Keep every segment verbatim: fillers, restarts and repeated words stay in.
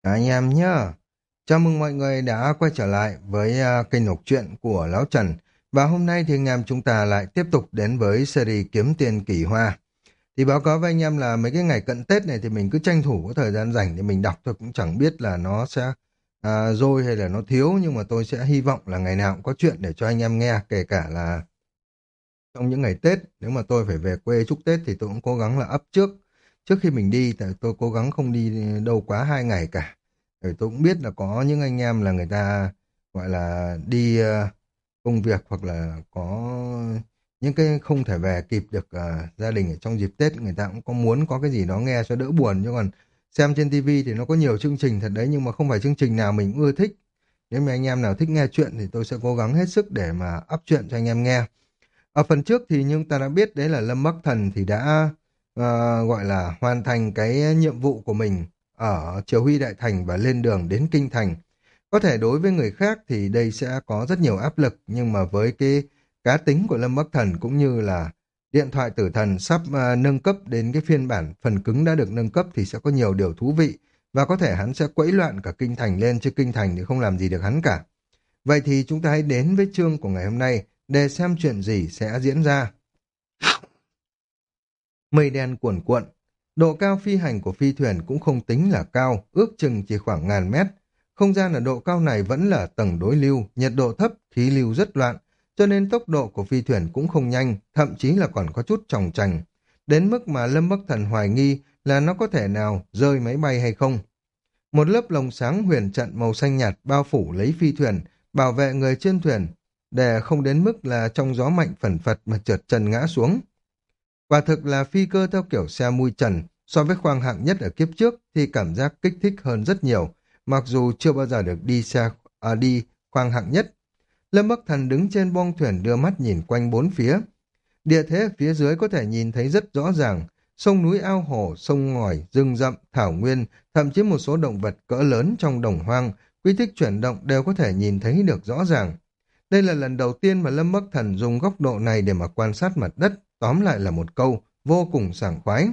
Chào anh em nhá. Chào mừng mọi người đã quay trở lại với à, kênh đọc truyện của Lão Trần. Và hôm nay thì anh em chúng ta lại tiếp tục đến với series Kiếm Tiền Kỳ Hoa. Thì báo cáo với anh em là mấy cái ngày cận Tết này thì mình cứ tranh thủ có thời gian rảnh thì mình đọc thôi, cũng chẳng biết là nó sẽ à, dôi hay là nó thiếu, nhưng mà tôi sẽ hy vọng là ngày nào cũng có chuyện để cho anh em nghe, kể cả là trong những ngày Tết. Nếu mà tôi phải về quê chúc Tết thì tôi cũng cố gắng là up trước trước khi mình đi, tại tôi cố gắng không đi đâu quá hai ngày cả. Rồi tôi cũng biết là có những anh em là người ta gọi là đi ờ, công việc, hoặc là có những cái không thể về kịp được ờ, gia đình ở trong dịp Tết, người ta cũng có muốn có cái gì đó nghe cho đỡ buồn. Chứ còn xem trên tivi thì nó có nhiều chương trình thật đấy, nhưng mà không phải chương trình nào mình cũng ưa thích. Nếu mà anh em nào thích nghe chuyện thì tôi sẽ cố gắng hết sức để mà up chuyện cho anh em nghe. Ở phần trước thì như ta đã biết đấy là Lâm Bắc Thần thì đã ờ, gọi là hoàn thành cái nhiệm vụ của mình ở Triều Huy Đại Thành và lên đường đến Kinh Thành. Có thể đối với người khác thì đây sẽ có rất nhiều áp lực, nhưng mà với cái cá tính của Lâm Bắc Thần cũng như là điện thoại tử thần sắp ờ, nâng cấp đến cái phiên bản phần cứng đã được nâng cấp thì sẽ có nhiều điều thú vị, và có thể hắn sẽ quấy loạn cả Kinh Thành lên, chứ Kinh Thành thì không làm gì được hắn cả. Vậy thì chúng ta hãy đến với chương của ngày hôm nay để xem chuyện gì sẽ diễn ra. Mây đen cuồn cuộn, độ cao phi hành của phi thuyền cũng không tính là cao, ước chừng chỉ khoảng ngàn mét. Không gian ở độ cao này vẫn là tầng đối lưu, nhiệt độ thấp, khí lưu rất loạn, cho nên tốc độ của phi thuyền cũng không nhanh, thậm chí là còn có chút chòng chành. Đến mức mà Lâm Bắc Thần hoài nghi là nó có thể nào rơi máy bay hay không. Một lớp lồng sáng huyền trận màu xanh nhạt bao phủ lấy phi thuyền, bảo vệ người trên thuyền, để không đến mức là trong gió mạnh phần phật mà trượt chân ngã xuống. Quả thực là phi cơ theo kiểu xe mui trần, so với khoang hạng nhất ở kiếp trước thì cảm giác kích thích hơn rất nhiều, mặc dù chưa bao giờ được đi xe à, đi khoang hạng nhất. Lâm Bắc Thần đứng trên boong thuyền đưa mắt nhìn quanh bốn phía. Địa thế ở phía dưới có thể nhìn thấy rất rõ ràng, sông núi ao hồ, sông ngòi, rừng rậm, thảo nguyên, thậm chí một số động vật cỡ lớn trong đồng hoang, quy tích chuyển động đều có thể nhìn thấy được rõ ràng. Đây là lần đầu tiên mà Lâm Bắc Thần dùng góc độ này để mà quan sát mặt đất, tóm lại là một câu, vô cùng sảng khoái.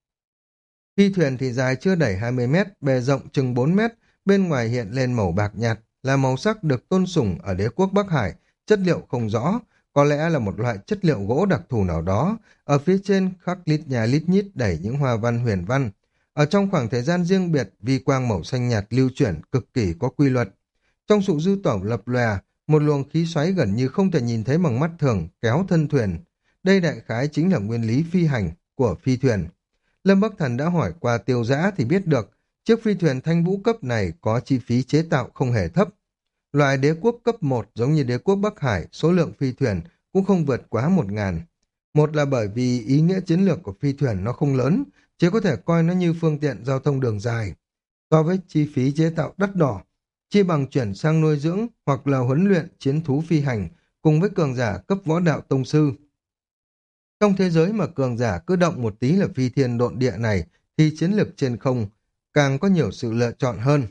Phi thuyền thì dài chưa đầy hai mươi mét, bề rộng chừng bốn mét, bên ngoài hiện lên màu bạc nhạt, là màu sắc được tôn sùng ở đế quốc Bắc Hải, chất liệu không rõ, có lẽ là một loại chất liệu gỗ đặc thù nào đó. Ở phía trên khắc lít nhà lít nhít đầy những hoa văn huyền văn. Ở trong khoảng thời gian riêng biệt, vi quang màu xanh nhạt lưu chuyển cực kỳ có quy luật. Trong sự dư tổng lập lòe, một luồng khí xoáy gần như không thể nhìn thấy bằng mắt thường kéo thân thuyền. Đây đại khái chính là nguyên lý phi hành của phi thuyền. Lâm Bắc Thần đã hỏi qua Tiêu Dã thì biết được, chiếc phi thuyền thanh vũ cấp này có chi phí chế tạo không hề thấp. Loại đế quốc cấp một giống như đế quốc Bắc Hải, số lượng phi thuyền cũng không vượt quá một ngàn. Một là bởi vì ý nghĩa chiến lược của phi thuyền nó không lớn, chỉ có thể coi nó như phương tiện giao thông đường dài. So với chi phí chế tạo đắt đỏ, chi bằng chuyển sang nuôi dưỡng hoặc là huấn luyện chiến thú phi hành cùng với cường giả cấp võ đạo tông sư. Trong thế giới mà cường giả cứ động một tí là phi thiên độn địa này thì chiến lược trên không càng có nhiều sự lựa chọn hơn.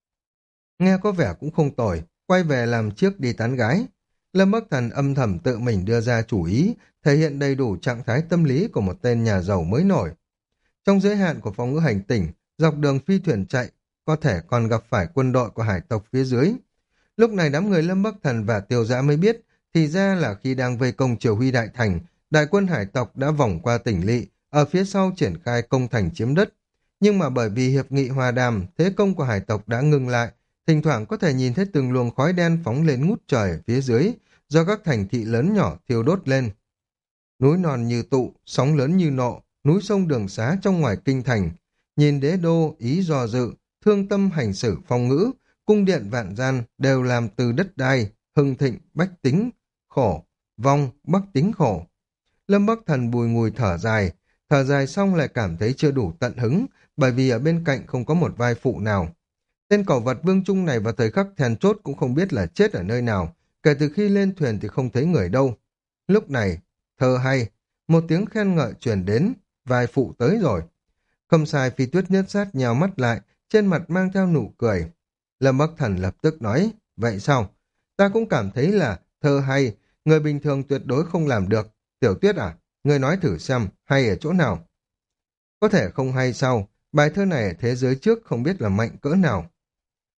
Nghe có vẻ cũng không tồi, quay về làm trước đi tán gái. Lâm Bắc Thần âm thầm tự mình đưa ra chủ ý, thể hiện đầy đủ trạng thái tâm lý của một tên nhà giàu mới nổi. Trong giới hạn của phòng ngữ hành tỉnh, dọc đường phi thuyền chạy, có thể còn gặp phải quân đội của hải tộc phía dưới. Lúc này đám người Lâm Bắc Thần và Tiêu Dã mới biết, thì ra là khi đang vây công Triều Huy Đại Thành, đại quân hải tộc đã vòng qua tỉnh lỵ, ở phía sau triển khai công thành chiếm đất. Nhưng mà bởi vì hiệp nghị hòa đàm, thế công của hải tộc đã ngừng lại, thỉnh thoảng có thể nhìn thấy từng luồng khói đen phóng lên ngút trời ở phía dưới, do các thành thị lớn nhỏ thiêu đốt lên. Núi non như tụ, sóng lớn như nộ, núi sông đường xá trong ngoài kinh thành. Nhìn đế đô, ý do dự, thương tâm hành xử phong ngữ, cung điện vạn gian đều làm từ đất đai, hưng thịnh, bách tính, khổ, vong, bắc tính khổ. Lâm Bắc Thần bùi ngùi thở dài, thở dài xong lại cảm thấy chưa đủ tận hứng, bởi vì ở bên cạnh không có một vai phụ nào. Tên cẩu vật Vương Trung này vào thời khắc then chốt cũng không biết là chết ở nơi nào, kể từ khi lên thuyền thì không thấy người đâu. Lúc này, thơ hay, một tiếng khen ngợi truyền đến, vai phụ tới rồi. Không sai, Phi Tuyết Nhất Sát nhào mắt lại, trên mặt mang theo nụ cười. Lâm Bắc Thần lập tức nói, vậy sao? Ta cũng cảm thấy là thơ hay, người bình thường tuyệt đối không làm được. Tiểu Tuyết à, ngươi nói thử xem, hay ở chỗ nào? Có thể không hay sao, bài thơ này ở thế giới trước không biết là mạnh cỡ nào.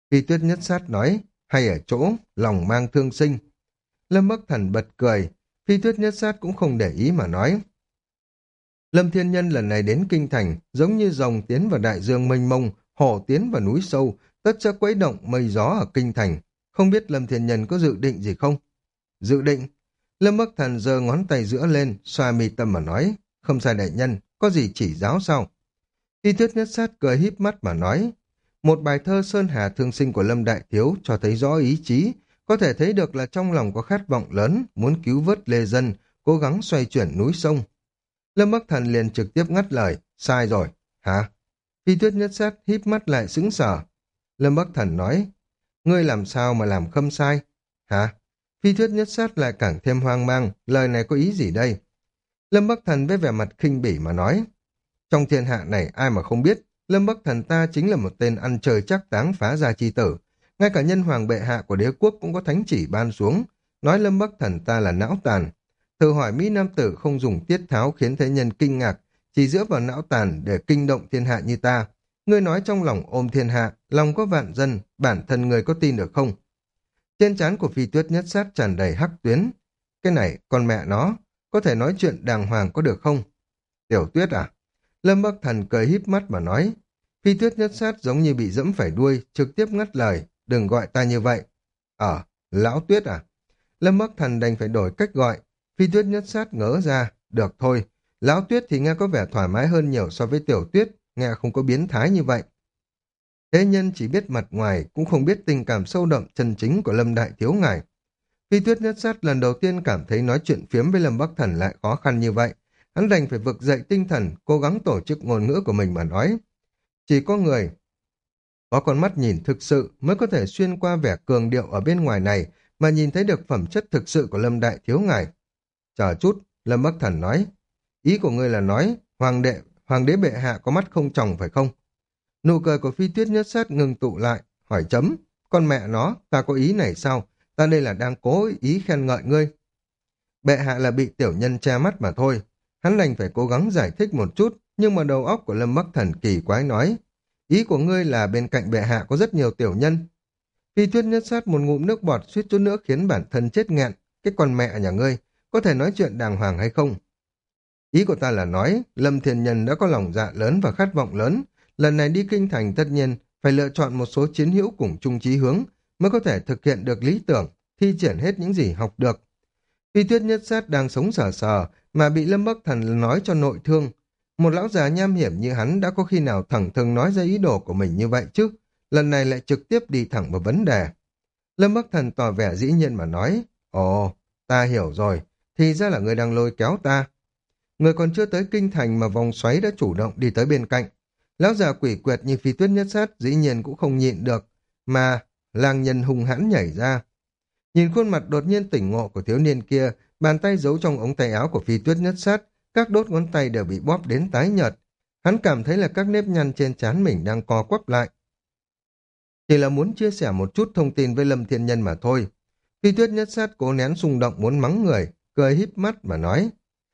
Phi Tuyết Nhất Sát nói, hay ở chỗ, lòng mang thương sinh. Lâm Bắc Thần bật cười, Phi Tuyết Nhất Sát cũng không để ý mà nói. Lâm Thiên Nhân lần này đến kinh thành, giống như rồng tiến vào đại dương mênh mông, hổ tiến vào núi sâu, tất sẽ quấy động mây gió ở kinh thành. Không biết Lâm Thiên Nhân có dự định gì không? Dự định? Lâm Bắc Thần giơ ngón tay giữa lên, xoa mi tâm mà nói, không sai đại nhân, có gì chỉ giáo sao? Phi Tuyết Nhất Sát cười híp mắt mà nói, một bài thơ Sơn Hà Thương Sinh của Lâm Đại Thiếu cho thấy rõ ý chí, có thể thấy được là trong lòng có khát vọng lớn, muốn cứu vớt lê dân, cố gắng xoay chuyển núi sông. Lâm Bắc Thần liền trực tiếp ngắt lời, sai rồi, hả? Phi Tuyết Nhất Sát híp mắt lại sững sờ. Lâm Bắc Thần nói, ngươi làm sao mà làm khâm sai? Hả? Phi Tuyết Nhất Sát lại càng thêm hoang mang, lời này có ý gì đây? Lâm Bắc Thần với vẻ mặt khinh bỉ mà nói, trong thiên hạ này ai mà không biết, Lâm Bắc Thần ta chính là một tên ăn chơi chắc táng phá gia chi tử. Ngay cả nhân hoàng bệ hạ của đế quốc cũng có thánh chỉ ban xuống, nói Lâm Bắc Thần ta là não tàn. Thử hỏi Mỹ Nam Tử không dùng tiết tháo khiến thế nhân kinh ngạc, chỉ dựa vào não tàn để kinh động thiên hạ như ta. Ngươi nói trong lòng ôm thiên hạ, lòng có vạn dân, bản thân người có tin được không? Trên trán của Phi Tuyết Nhất Sát tràn đầy hắc tuyến. Cái này, con mẹ nó, có thể nói chuyện đàng hoàng có được không? Tiểu Tuyết à? Lâm Bắc Thần cười híp mắt mà nói. Phi Tuyết Nhất Sát giống như bị dẫm phải đuôi, trực tiếp ngắt lời, đừng gọi ta như vậy. Ờ, Lão Tuyết à? Lâm Bắc Thần đành phải đổi cách gọi. Phi Tuyết Nhất Sát ngỡ ra, được thôi. Lão Tuyết thì nghe có vẻ thoải mái hơn nhiều so với Tiểu Tuyết, nghe không có biến thái như vậy. Thế nhân chỉ biết mặt ngoài, cũng không biết tình cảm sâu đậm chân chính của Lâm Đại Thiếu ngài. Phi Tuyết Nhất Sát lần đầu tiên cảm thấy nói chuyện phiếm với Lâm Bắc Thần lại khó khăn như vậy. Hắn đành phải vực dậy tinh thần, cố gắng tổ chức ngôn ngữ của mình mà nói. Chỉ có người có con mắt nhìn thực sự mới có thể xuyên qua vẻ cường điệu ở bên ngoài này mà nhìn thấy được phẩm chất thực sự của Lâm Đại Thiếu ngài. Chờ chút, Lâm Bắc Thần nói. Ý của ngươi là nói, hoàng đệ, hoàng đế bệ hạ có mắt không tròng phải không? Nụ cười của Phi Tuyết Nhất Sát ngừng tụ lại, hỏi chấm. Con mẹ nó, ta có ý này sao? Ta đây là đang cố ý khen ngợi ngươi. Bệ hạ là bị tiểu nhân che mắt mà thôi. Hắn đành phải cố gắng giải thích một chút, nhưng mà đầu óc của Lâm Bắc Thần kỳ quái nói. Ý của ngươi là bên cạnh bệ hạ có rất nhiều tiểu nhân. Phi Tuyết Nhất Sát một ngụm nước bọt suýt chút nữa khiến bản thân chết nghẹn. Cái con mẹ nhà ngươi, có thể nói chuyện đàng hoàng hay không? Ý của ta là nói, Lâm Thiên Nhân đã có lòng dạ lớn và khát vọng lớn. Lần này đi kinh thành tất nhiên phải lựa chọn một số chiến hữu cùng chung chí hướng mới có thể thực hiện được lý tưởng, thi triển hết những gì học được. Phi Tuyết Nhất Sát đang sống sờ sờ mà bị Lâm Bắc Thần nói cho nội thương. Một lão già nham hiểm như hắn đã có khi nào thẳng thừng nói ra ý đồ của mình như vậy chứ? Lần này lại trực tiếp đi thẳng vào vấn đề. Lâm Bắc Thần tỏ vẻ dĩ nhiên mà nói, ồ, ta hiểu rồi, thì ra là người đang lôi kéo ta. Người còn chưa tới kinh thành mà vòng xoáy đã chủ động đi tới bên cạnh. Lão già quỷ quyệt như Phi Tuyết Nhất Sát dĩ nhiên cũng không nhịn được, mà lang nhân hung hãn nhảy ra. Nhìn khuôn mặt đột nhiên tỉnh ngộ của thiếu niên kia, bàn tay giấu trong ống tay áo của Phi Tuyết Nhất Sát, các đốt ngón tay đều bị bóp đến tái nhợt. Hắn cảm thấy là các nếp nhăn trên trán mình đang co quắp lại. Chỉ là muốn chia sẻ một chút thông tin với Lâm Thiên Nhân mà thôi. Phi Tuyết Nhất Sát cố nén xung động muốn mắng người, cười híp mắt mà nói.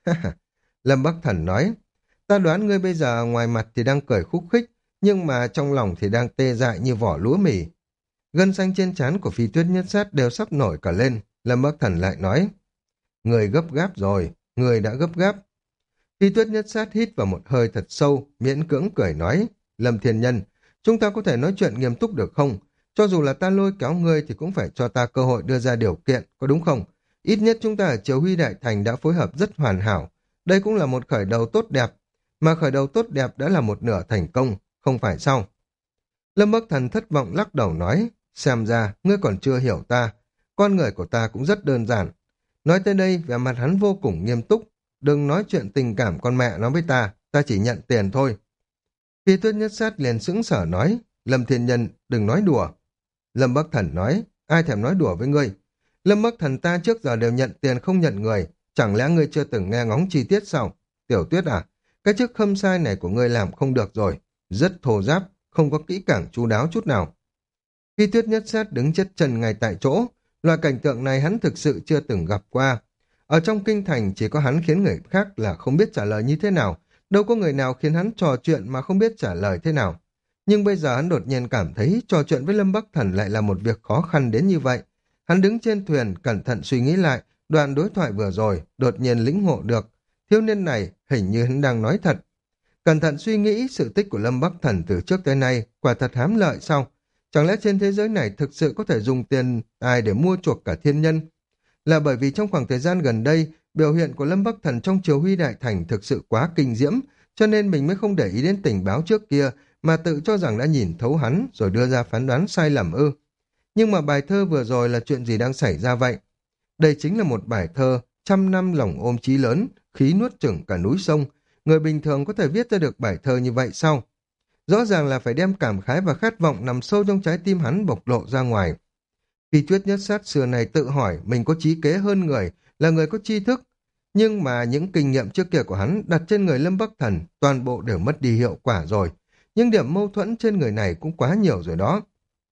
Lâm Bắc Thần nói, ta đoán ngươi bây giờ ngoài mặt thì đang cười khúc khích, nhưng mà trong lòng thì đang tê dại như vỏ lúa mì. Gân xanh trên trán của Phi Tuyết Nhất Sát đều sắp nổi cả lên. Lâm Bắc Thần lại nói, người gấp gáp rồi, người đã gấp gáp. Phi Tuyết Nhất Sát hít vào một hơi thật sâu, miễn cưỡng cười nói, Lâm Thiên Nhân, chúng ta có thể nói chuyện nghiêm túc được không? Cho dù là ta lôi kéo ngươi thì cũng phải cho ta cơ hội đưa ra điều kiện, có đúng không? Ít nhất chúng ta ở Triều Huy Đại Thành đã phối hợp rất hoàn hảo. Đây cũng là một khởi đầu tốt đẹp, mà khởi đầu tốt đẹp đã là một nửa thành công, không phải sao? Lâm Bắc Thần thất vọng lắc đầu nói, xem ra ngươi còn chưa hiểu ta, con người của ta cũng rất đơn giản. Nói tới đây, vẻ mặt hắn vô cùng nghiêm túc, đừng nói chuyện tình cảm con mẹ nó với ta, ta chỉ nhận tiền thôi. Phi Tuyết Nhất Sát liền sững sở nói, Lâm Thiên Nhân đừng nói đùa. Lâm Bắc Thần nói, ai thèm nói đùa với ngươi? Lâm Bắc Thần ta trước giờ đều nhận tiền không nhận người, chẳng lẽ ngươi chưa từng nghe ngóng chi tiết sao? Tiểu Tuyết à, cái chức khâm sai này của ngươi làm không được rồi, rất thô giáp, không có kỹ càng chu đáo chút nào. Phi Tuyết Nhất Sát đứng chết chân ngay tại chỗ, loại cảnh tượng này hắn thực sự chưa từng gặp qua. Ở trong kinh thành chỉ có hắn khiến người khác là không biết trả lời như thế nào, đâu có người nào khiến hắn trò chuyện mà không biết trả lời thế nào. Nhưng bây giờ hắn đột nhiên cảm thấy trò chuyện với Lâm Bắc Thần lại là một việc khó khăn đến như vậy. Hắn đứng trên thuyền, cẩn thận suy nghĩ lại, đoạn đối thoại vừa rồi, đột nhiên lĩnh ngộ được. Thiếu niên này hình như hắn đang nói thật. Cẩn thận suy nghĩ, sự tích của Lâm Bắc Thần từ trước tới nay quả thật hám lợi sao? Chẳng lẽ trên thế giới này thực sự có thể dùng tiền ai để mua chuộc cả thiên nhân? Là bởi vì trong khoảng thời gian gần đây, biểu hiện của Lâm Bắc Thần trong Triều Huy Đại Thành thực sự quá kinh diễm, cho nên mình mới không để ý đến tình báo trước kia, mà tự cho rằng đã nhìn thấu hắn rồi đưa ra phán đoán sai lầm ư. Nhưng mà bài thơ vừa rồi là chuyện gì đang xảy ra vậy? Đây chính là một bài thơ, trăm năm lòng ôm chí lớn, khí nuốt chửng cả núi sông. Người bình thường có thể viết ra được bài thơ như vậy sao? Rõ ràng là phải đem cảm khái và khát vọng nằm sâu trong trái tim hắn bộc lộ ra ngoài. Phi Tuyết Nhất Sát xưa này tự hỏi mình có trí kế hơn người, là người có tri thức. Nhưng mà những kinh nghiệm trước kia của hắn đặt trên người Lâm Bắc Thần toàn bộ đều mất đi hiệu quả rồi. Nhưng điểm mâu thuẫn trên người này cũng quá nhiều rồi đó.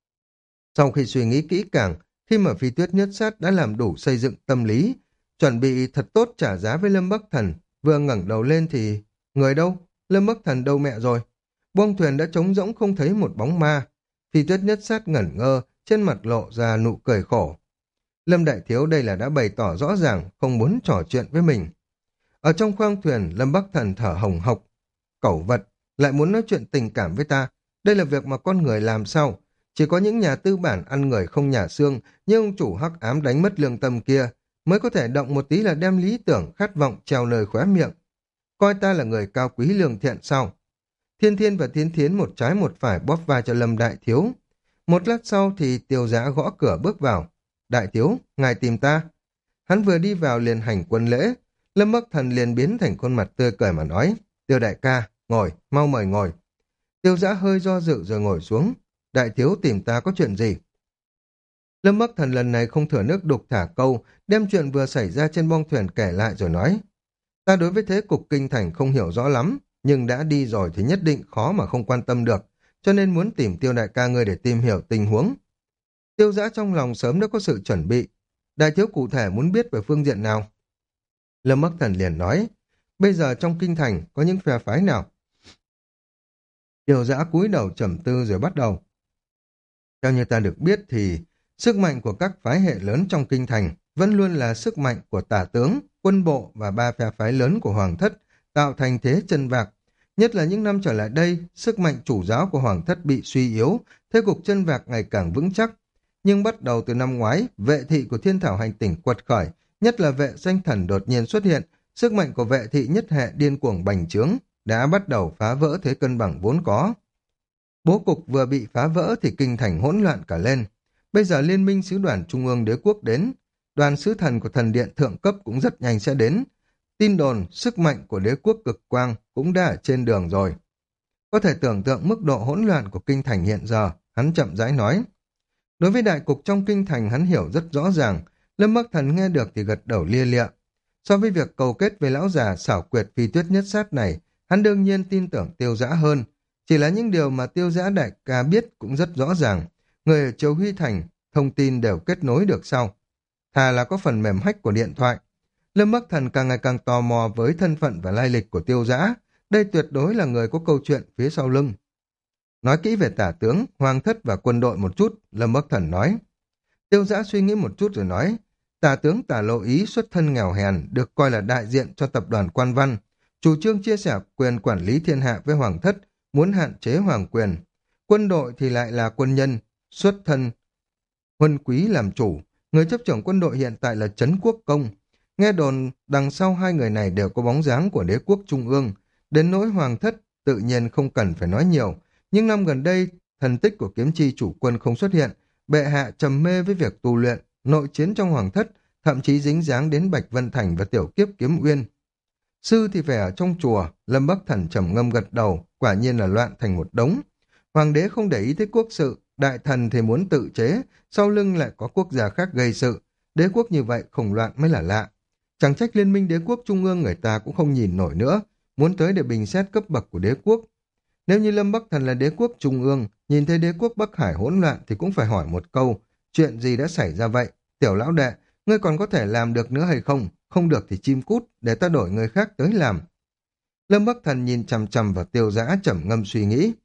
Sau khi suy nghĩ kỹ càng, khi mà Phi Tuyết Nhất Sát đã làm đủ xây dựng tâm lý, chuẩn bị thật tốt trả giá với Lâm Bắc Thần, vừa ngẩng đầu lên thì... Người đâu? Lâm Bắc Thần đâu mẹ rồi? Buông thuyền đã trống rỗng không thấy một bóng ma. Phi Tuyết Nhất Sát ngẩn ngơ, trên mặt lộ ra nụ cười khổ. Lâm Đại Thiếu đây là đã bày tỏ rõ ràng không muốn trò chuyện với mình. Ở trong khoang thuyền, Lâm Bắc Thần thở hồng hộc. Cẩu vật, lại muốn nói chuyện tình cảm với ta. Đây là việc mà con người làm sao? Chỉ có những nhà tư bản ăn người không nhà xương, như ông chủ hắc ám đánh mất lương tâm kia, mới có thể động một tí là đem lý tưởng, khát vọng treo lời khóe miệng. Coi ta là người cao quý lương thiện sao? Thiên Thiên và Thiên Thiến một trái một phải bóp vai cho Lâm Đại Thiếu. Một lát sau thì Tiêu Giã gõ cửa bước vào. Đại Thiếu, ngài tìm ta. Hắn vừa đi vào liền hành quân lễ. Lâm Bắc Thần liền biến thành khuôn mặt tươi cười mà nói. Tiêu đại ca, ngồi, mau mời ngồi. Tiêu Giã hơi do dự rồi ngồi xuống. Đại Thiếu tìm ta có chuyện gì? Lâm Bắc Thần lần này không thừa nước đục thả câu, đem chuyện vừa xảy ra trên bong thuyền kể lại rồi nói. Ta đối với thế cục kinh thành không hiểu rõ lắm, nhưng đã đi rồi thì nhất định khó mà không quan tâm được, cho nên muốn tìm Tiêu đại ca ngươi để tìm hiểu tình huống. Tiêu Giã trong lòng sớm đã có sự chuẩn bị. Đại Thiếu cụ thể muốn biết về phương diện nào? Lâm Bắc Thần liền nói, bây giờ trong kinh thành có những phe phái nào? Tiêu Giã cúi đầu trầm tư rồi bắt đầu. Theo như ta được biết thì sức mạnh của các phái hệ lớn trong kinh thành vẫn luôn là sức mạnh của tả tướng, quân bộ và ba phe phái lớn của Hoàng thất tạo thành thế chân vạc. Nhất là những năm trở lại đây, sức mạnh chủ giáo của Hoàng thất bị suy yếu, thế cục chân vạc ngày càng vững chắc. Nhưng bắt đầu từ năm ngoái, vệ thị của Thiên Thảo Hành Tỉnh quật khởi, nhất là vệ danh thần đột nhiên xuất hiện, sức mạnh của vệ thị nhất hệ điên cuồng bành trướng, đã bắt đầu phá vỡ thế cân bằng vốn có. Bố cục vừa bị phá vỡ thì kinh thành hỗn loạn cả lên. Bây giờ liên minh sứ đoàn Trung ương đế quốc đến, đoàn sứ thần của thần điện thượng cấp cũng rất nhanh sẽ đến. Tin đồn, sức mạnh của đế quốc cực quang cũng đã ở trên đường rồi. Có thể tưởng tượng mức độ hỗn loạn của kinh thành hiện giờ, hắn chậm rãi nói. Đối với đại cục trong kinh thành hắn hiểu rất rõ ràng, Lâm Bắc Thần nghe được thì gật đầu lia lịa. So với việc cầu kết với lão già xảo quyệt Phi Tuyết Nhất Sát này, hắn đương nhiên tin tưởng Tiêu Giã hơn. Chỉ là những điều mà Tiêu Giã đại ca biết cũng rất rõ ràng. Người ở Triều Huy Thành, thông tin đều kết nối được sau. Thà là có phần mềm hack của điện thoại. Lâm Bắc Thần càng ngày càng tò mò với thân phận và lai lịch của Tiêu Giã. Đây tuyệt đối là người có câu chuyện phía sau lưng. Nói kỹ về tả tướng, hoàng thất và quân đội một chút, Lâm Bắc Thần nói. Tiêu Giã suy nghĩ một chút rồi nói, tả tướng Tả Lộ Ý xuất thân nghèo hèn, được coi là đại diện cho tập đoàn Quan Văn, chủ trương chia sẻ quyền quản lý thiên hạ với hoàng thất, muốn hạn chế hoàng quyền. Quân đội thì lại là quân nhân, xuất thân huân quý làm chủ, người chấp trưởng quân đội hiện tại là Trấn Quốc Công. Nghe đồn đằng sau hai người này đều có bóng dáng của đế quốc trung ương, đến nỗi hoàng thất tự nhiên không cần phải nói nhiều, nhưng năm gần đây thần tích của kiếm chi chủ quân không xuất hiện, bệ hạ trầm mê với việc tu luyện, nội chiến trong hoàng thất, thậm chí dính dáng đến Bạch Vân Thành và tiểu kiếp kiếm uyên. Sư thì phải ở trong chùa, Lâm Bắc Thần trầm ngâm gật đầu, quả nhiên là loạn thành một đống. Hoàng đế không để ý tới quốc sự, đại thần thì muốn tự chế, sau lưng lại có quốc gia khác gây sự. Đế quốc như vậy không loạn mới là lạ. Chẳng trách liên minh đế quốc trung ương người ta cũng không nhìn nổi nữa, muốn tới để bình xét cấp bậc của đế quốc. Nếu như Lâm Bắc Thần là đế quốc trung ương, nhìn thấy đế quốc Bắc Hải hỗn loạn thì cũng phải hỏi một câu, chuyện gì đã xảy ra vậy? Tiểu lão đệ, ngươi còn có thể làm được nữa hay không? Không được thì chim cút, để ta đổi người khác tới làm. Lâm Bắc Thần nhìn chằm chằm vào Tiêu Giã trầm ngâm suy nghĩ.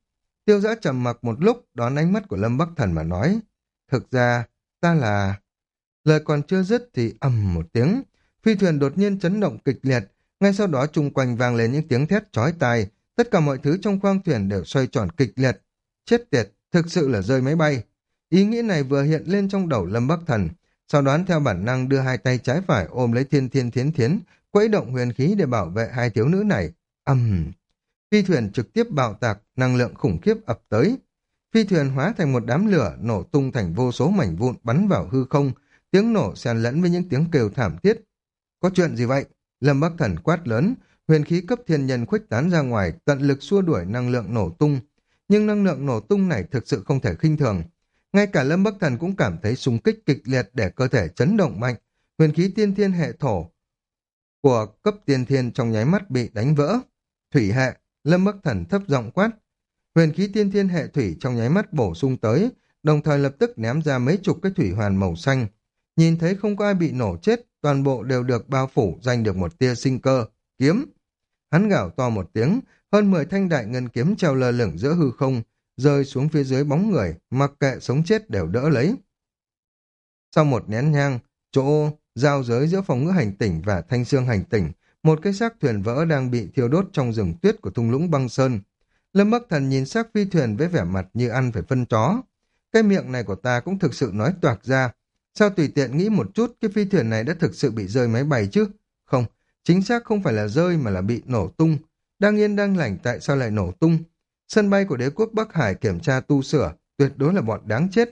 Tiêu Dã trầm mặc một lúc, đón ánh mắt của Lâm Bắc Thần mà nói, thực ra, ta là... Lời còn chưa dứt thì ầm một tiếng, phi thuyền đột nhiên chấn động kịch liệt, ngay sau đó chung quanh vang lên những tiếng thét chói tai, tất cả mọi thứ trong khoang thuyền đều xoay tròn kịch liệt. Chết tiệt, thực sự là rơi máy bay. Ý nghĩ này vừa hiện lên trong đầu Lâm Bắc Thần, sau đó theo bản năng đưa hai tay trái phải ôm lấy Thiên Thiên Thiến Thiến, quấy động huyền khí để bảo vệ hai thiếu nữ này. Ầm, phi thuyền trực tiếp bạo tạc, năng lượng khủng khiếp ập tới. Phi thuyền hóa thành một đám lửa, nổ tung thành vô số mảnh vụn bắn vào hư không, tiếng nổ xen lẫn với những tiếng kêu thảm thiết. Có chuyện gì vậy? Lâm Bắc Thần quát lớn, huyền khí cấp thiên nhân khuếch tán ra ngoài, tận lực xua đuổi năng lượng nổ tung. Nhưng năng lượng nổ tung này thực sự không thể khinh thường. Ngay cả Lâm Bắc Thần cũng cảm thấy xung kích kịch liệt để cơ thể chấn động mạnh. Huyền khí tiên thiên hệ thổ của cấp tiên thiên trong nháy mắt bị đánh vỡ. Thủy hệ, Lâm Bắc Thần thấp giọng quát. Huyền khí tiên thiên hệ thủy trong nháy mắt bổ sung tới, đồng thời lập tức ném ra mấy chục cái thủy hoàn màu xanh. Nhìn thấy không có ai bị nổ chết, toàn bộ đều được bao phủ, giành được một tia sinh cơ. Kiếm! Hắn gào to một tiếng, hơn mười thanh đại ngân kiếm treo lơ lửng giữa hư không, rơi xuống phía dưới bóng người, mặc kệ sống chết đều đỡ lấy. Sau một nén nhang, chỗ giao giới giữa phòng ngữ hành tỉnh và thanh xương hành tỉnh, một cái xác thuyền vỡ đang bị thiêu đốt trong rừng tuyết của thung lũng băng sơn. Lâm Bắc Thần nhìn xác phi thuyền với vẻ mặt như ăn phải phân chó. Cái miệng này của ta cũng thực sự nói toạc ra. Sao tùy tiện nghĩ một chút cái phi thuyền này đã thực sự bị rơi máy bay chứ? Không, chính xác không phải là rơi mà là bị nổ tung. Đang yên đang lành tại sao lại nổ tung? Sân bay của đế quốc Bắc Hải kiểm tra tu sửa, tuyệt đối là bọn đáng chết.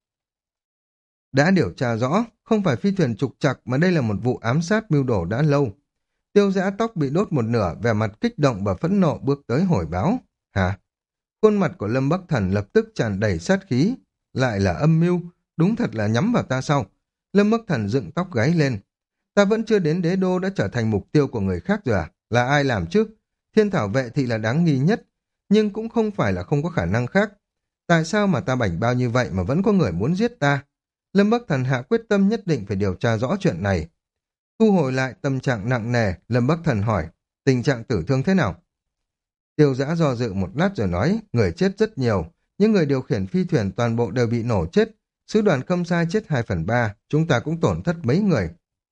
Đã điều tra rõ, không phải phi thuyền trục trặc mà đây là một vụ ám sát mưu đồ đã lâu. Tiêu Dã tóc bị đốt một nửa, vẻ mặt kích động và phẫn nộ bước tới hồi báo. Hả? Khuôn mặt của Lâm Bắc Thần lập tức tràn đầy sát khí. Lại là âm mưu, đúng thật là nhắm vào ta sao? Lâm Bắc Thần dựng tóc gáy lên. Ta vẫn chưa đến đế đô đã trở thành mục tiêu của người khác rồi à? Là ai làm chứ? Thiên Thảo Vệ Thị là đáng nghi nhất, nhưng cũng không phải là không có khả năng khác. Tại sao mà ta bảnh bao như vậy mà vẫn có người muốn giết ta? Lâm Bắc Thần hạ quyết tâm nhất định phải điều tra rõ chuyện này. Thu hồi lại tâm trạng nặng nề, Lâm Bắc Thần hỏi, tình trạng tử thương thế nào? Tiêu Dã do dự một lát rồi nói, người chết rất nhiều, những người điều khiển phi thuyền toàn bộ đều bị nổ chết, sứ đoàn Khâm Sai chết hai phần ba, chúng ta cũng tổn thất mấy người.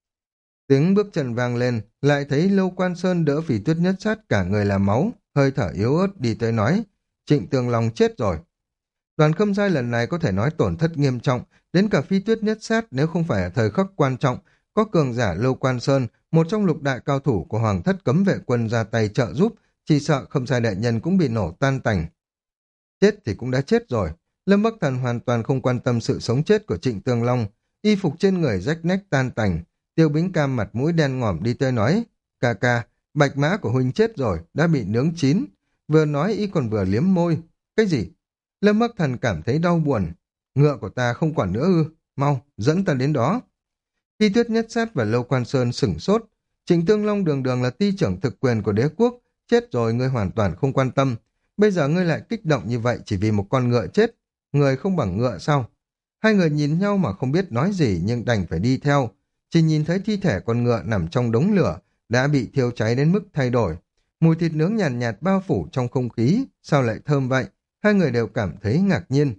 Tiếng bước chân vang lên, lại thấy Lâu Quan Sơn đỡ Phỉ Tuyết Nhất Sát cả người là máu, hơi thở yếu ớt đi tới nói, Trịnh Tường Long chết rồi. Đoàn Khâm Sai lần này có thể nói tổn thất nghiêm trọng, đến cả Phi Tuyết Nhất Sát nếu không phải ở thời khắc quan trọng, có cường giả Lâu Quan Sơn, một trong lục đại cao thủ của Hoàng Thất Cấm Vệ Quân ra tay trợ giúp, chỉ sợ Khâm Sai đại nhân cũng bị nổ tan tành. Chết thì cũng đã chết rồi. Lâm Bắc Thần hoàn toàn không quan tâm sự sống chết của Trịnh Tường Long, y phục trên người rách nách tan tành. Tiêu Bính Cam mặt mũi đen ngòm đi tới nói, ca ca, bạch mã của huynh chết rồi, đã bị nướng chín. Vừa nói y còn vừa liếm môi. Cái gì? Lâm Bắc Thần cảm thấy đau buồn. Ngựa của ta không còn nữa ư? Mau, dẫn ta đến đó. Phi Tuyết Nhất Sát và Lâu Quan Sơn sửng sốt. Trịnh Tường Long đường đường là ty trưởng thực quyền của đế quốc, chết rồi ngươi hoàn toàn không quan tâm. Bây giờ ngươi lại kích động như vậy chỉ vì một con ngựa chết. Người không bằng ngựa sao? Hai người nhìn nhau mà không biết nói gì nhưng đành phải đi theo. Chỉ nhìn thấy thi thể con ngựa nằm trong đống lửa, đã bị thiêu cháy đến mức thay đổi. Mùi thịt nướng nhàn nhạt, nhạt bao phủ trong không khí, sao lại thơm vậy? Hai người đều cảm thấy ngạc nhiên.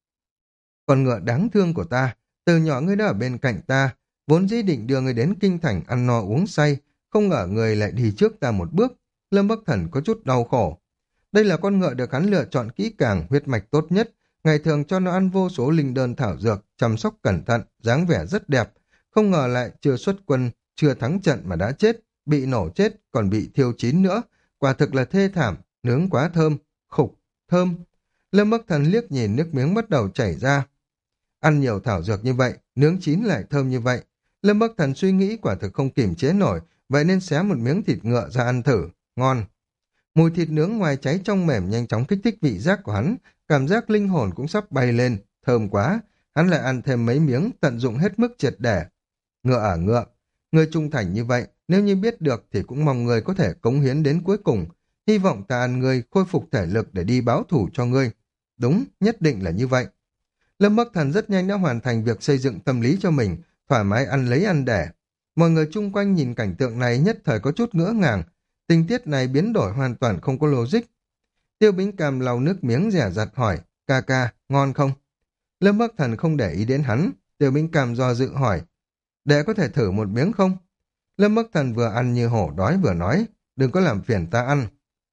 Con ngựa đáng thương của ta, từ nhỏ ngươi đã ở bên cạnh ta, vốn dĩ định đưa ngươi đến kinh thành ăn no uống say, không ngờ ngươi lại đi trước ta một bước. Lâm Bắc Thần có chút đau khổ. Đây là con ngựa được hắn lựa chọn kỹ càng, huyết mạch tốt nhất, ngày thường cho nó ăn vô số linh đơn thảo dược, chăm sóc cẩn thận, dáng vẻ rất đẹp, không ngờ lại chưa xuất quân, chưa thắng trận mà đã chết, bị nổ chết, còn bị thiêu chín nữa, quả thực là thê thảm, nướng quá thơm, khục, thơm. Lâm Bắc Thần liếc nhìn nước miếng bắt đầu chảy ra. Ăn nhiều thảo dược như vậy, nướng chín lại thơm như vậy. Lâm Bắc Thần suy nghĩ quả thực không kiềm chế nổi, vậy nên xé một miếng thịt ngựa ra ăn thử, ngon. Mùi thịt nướng ngoài cháy trong mềm nhanh chóng kích thích vị giác của hắn, cảm giác linh hồn cũng sắp bay lên, thơm quá. Hắn lại ăn thêm mấy miếng, tận dụng hết mức triệt để. Ngựa à ngựa, người trung thành như vậy, nếu như biết được thì cũng mong người có thể cống hiến đến cuối cùng. Hy vọng ta ăn ngươi khôi phục thể lực để đi báo thù cho ngươi. Đúng, nhất định là như vậy. Lâm Bắc Thần rất nhanh đã hoàn thành việc xây dựng tâm lý cho mình, thoải mái ăn lấy ăn đẻ. Mọi người chung quanh nhìn cảnh tượng này nhất thời có chút ngỡ ngàng. Tình tiết này biến đổi hoàn toàn không có logic. Tiêu Bính Cam lau nước miếng dè dặt hỏi, ca ca, ngon không? Lâm Bắc Thần không để ý đến hắn, Tiêu Bính Cam do dự hỏi, đệ có thể thử một miếng không? Lâm Bắc Thần vừa ăn như hổ đói vừa nói, đừng có làm phiền ta ăn.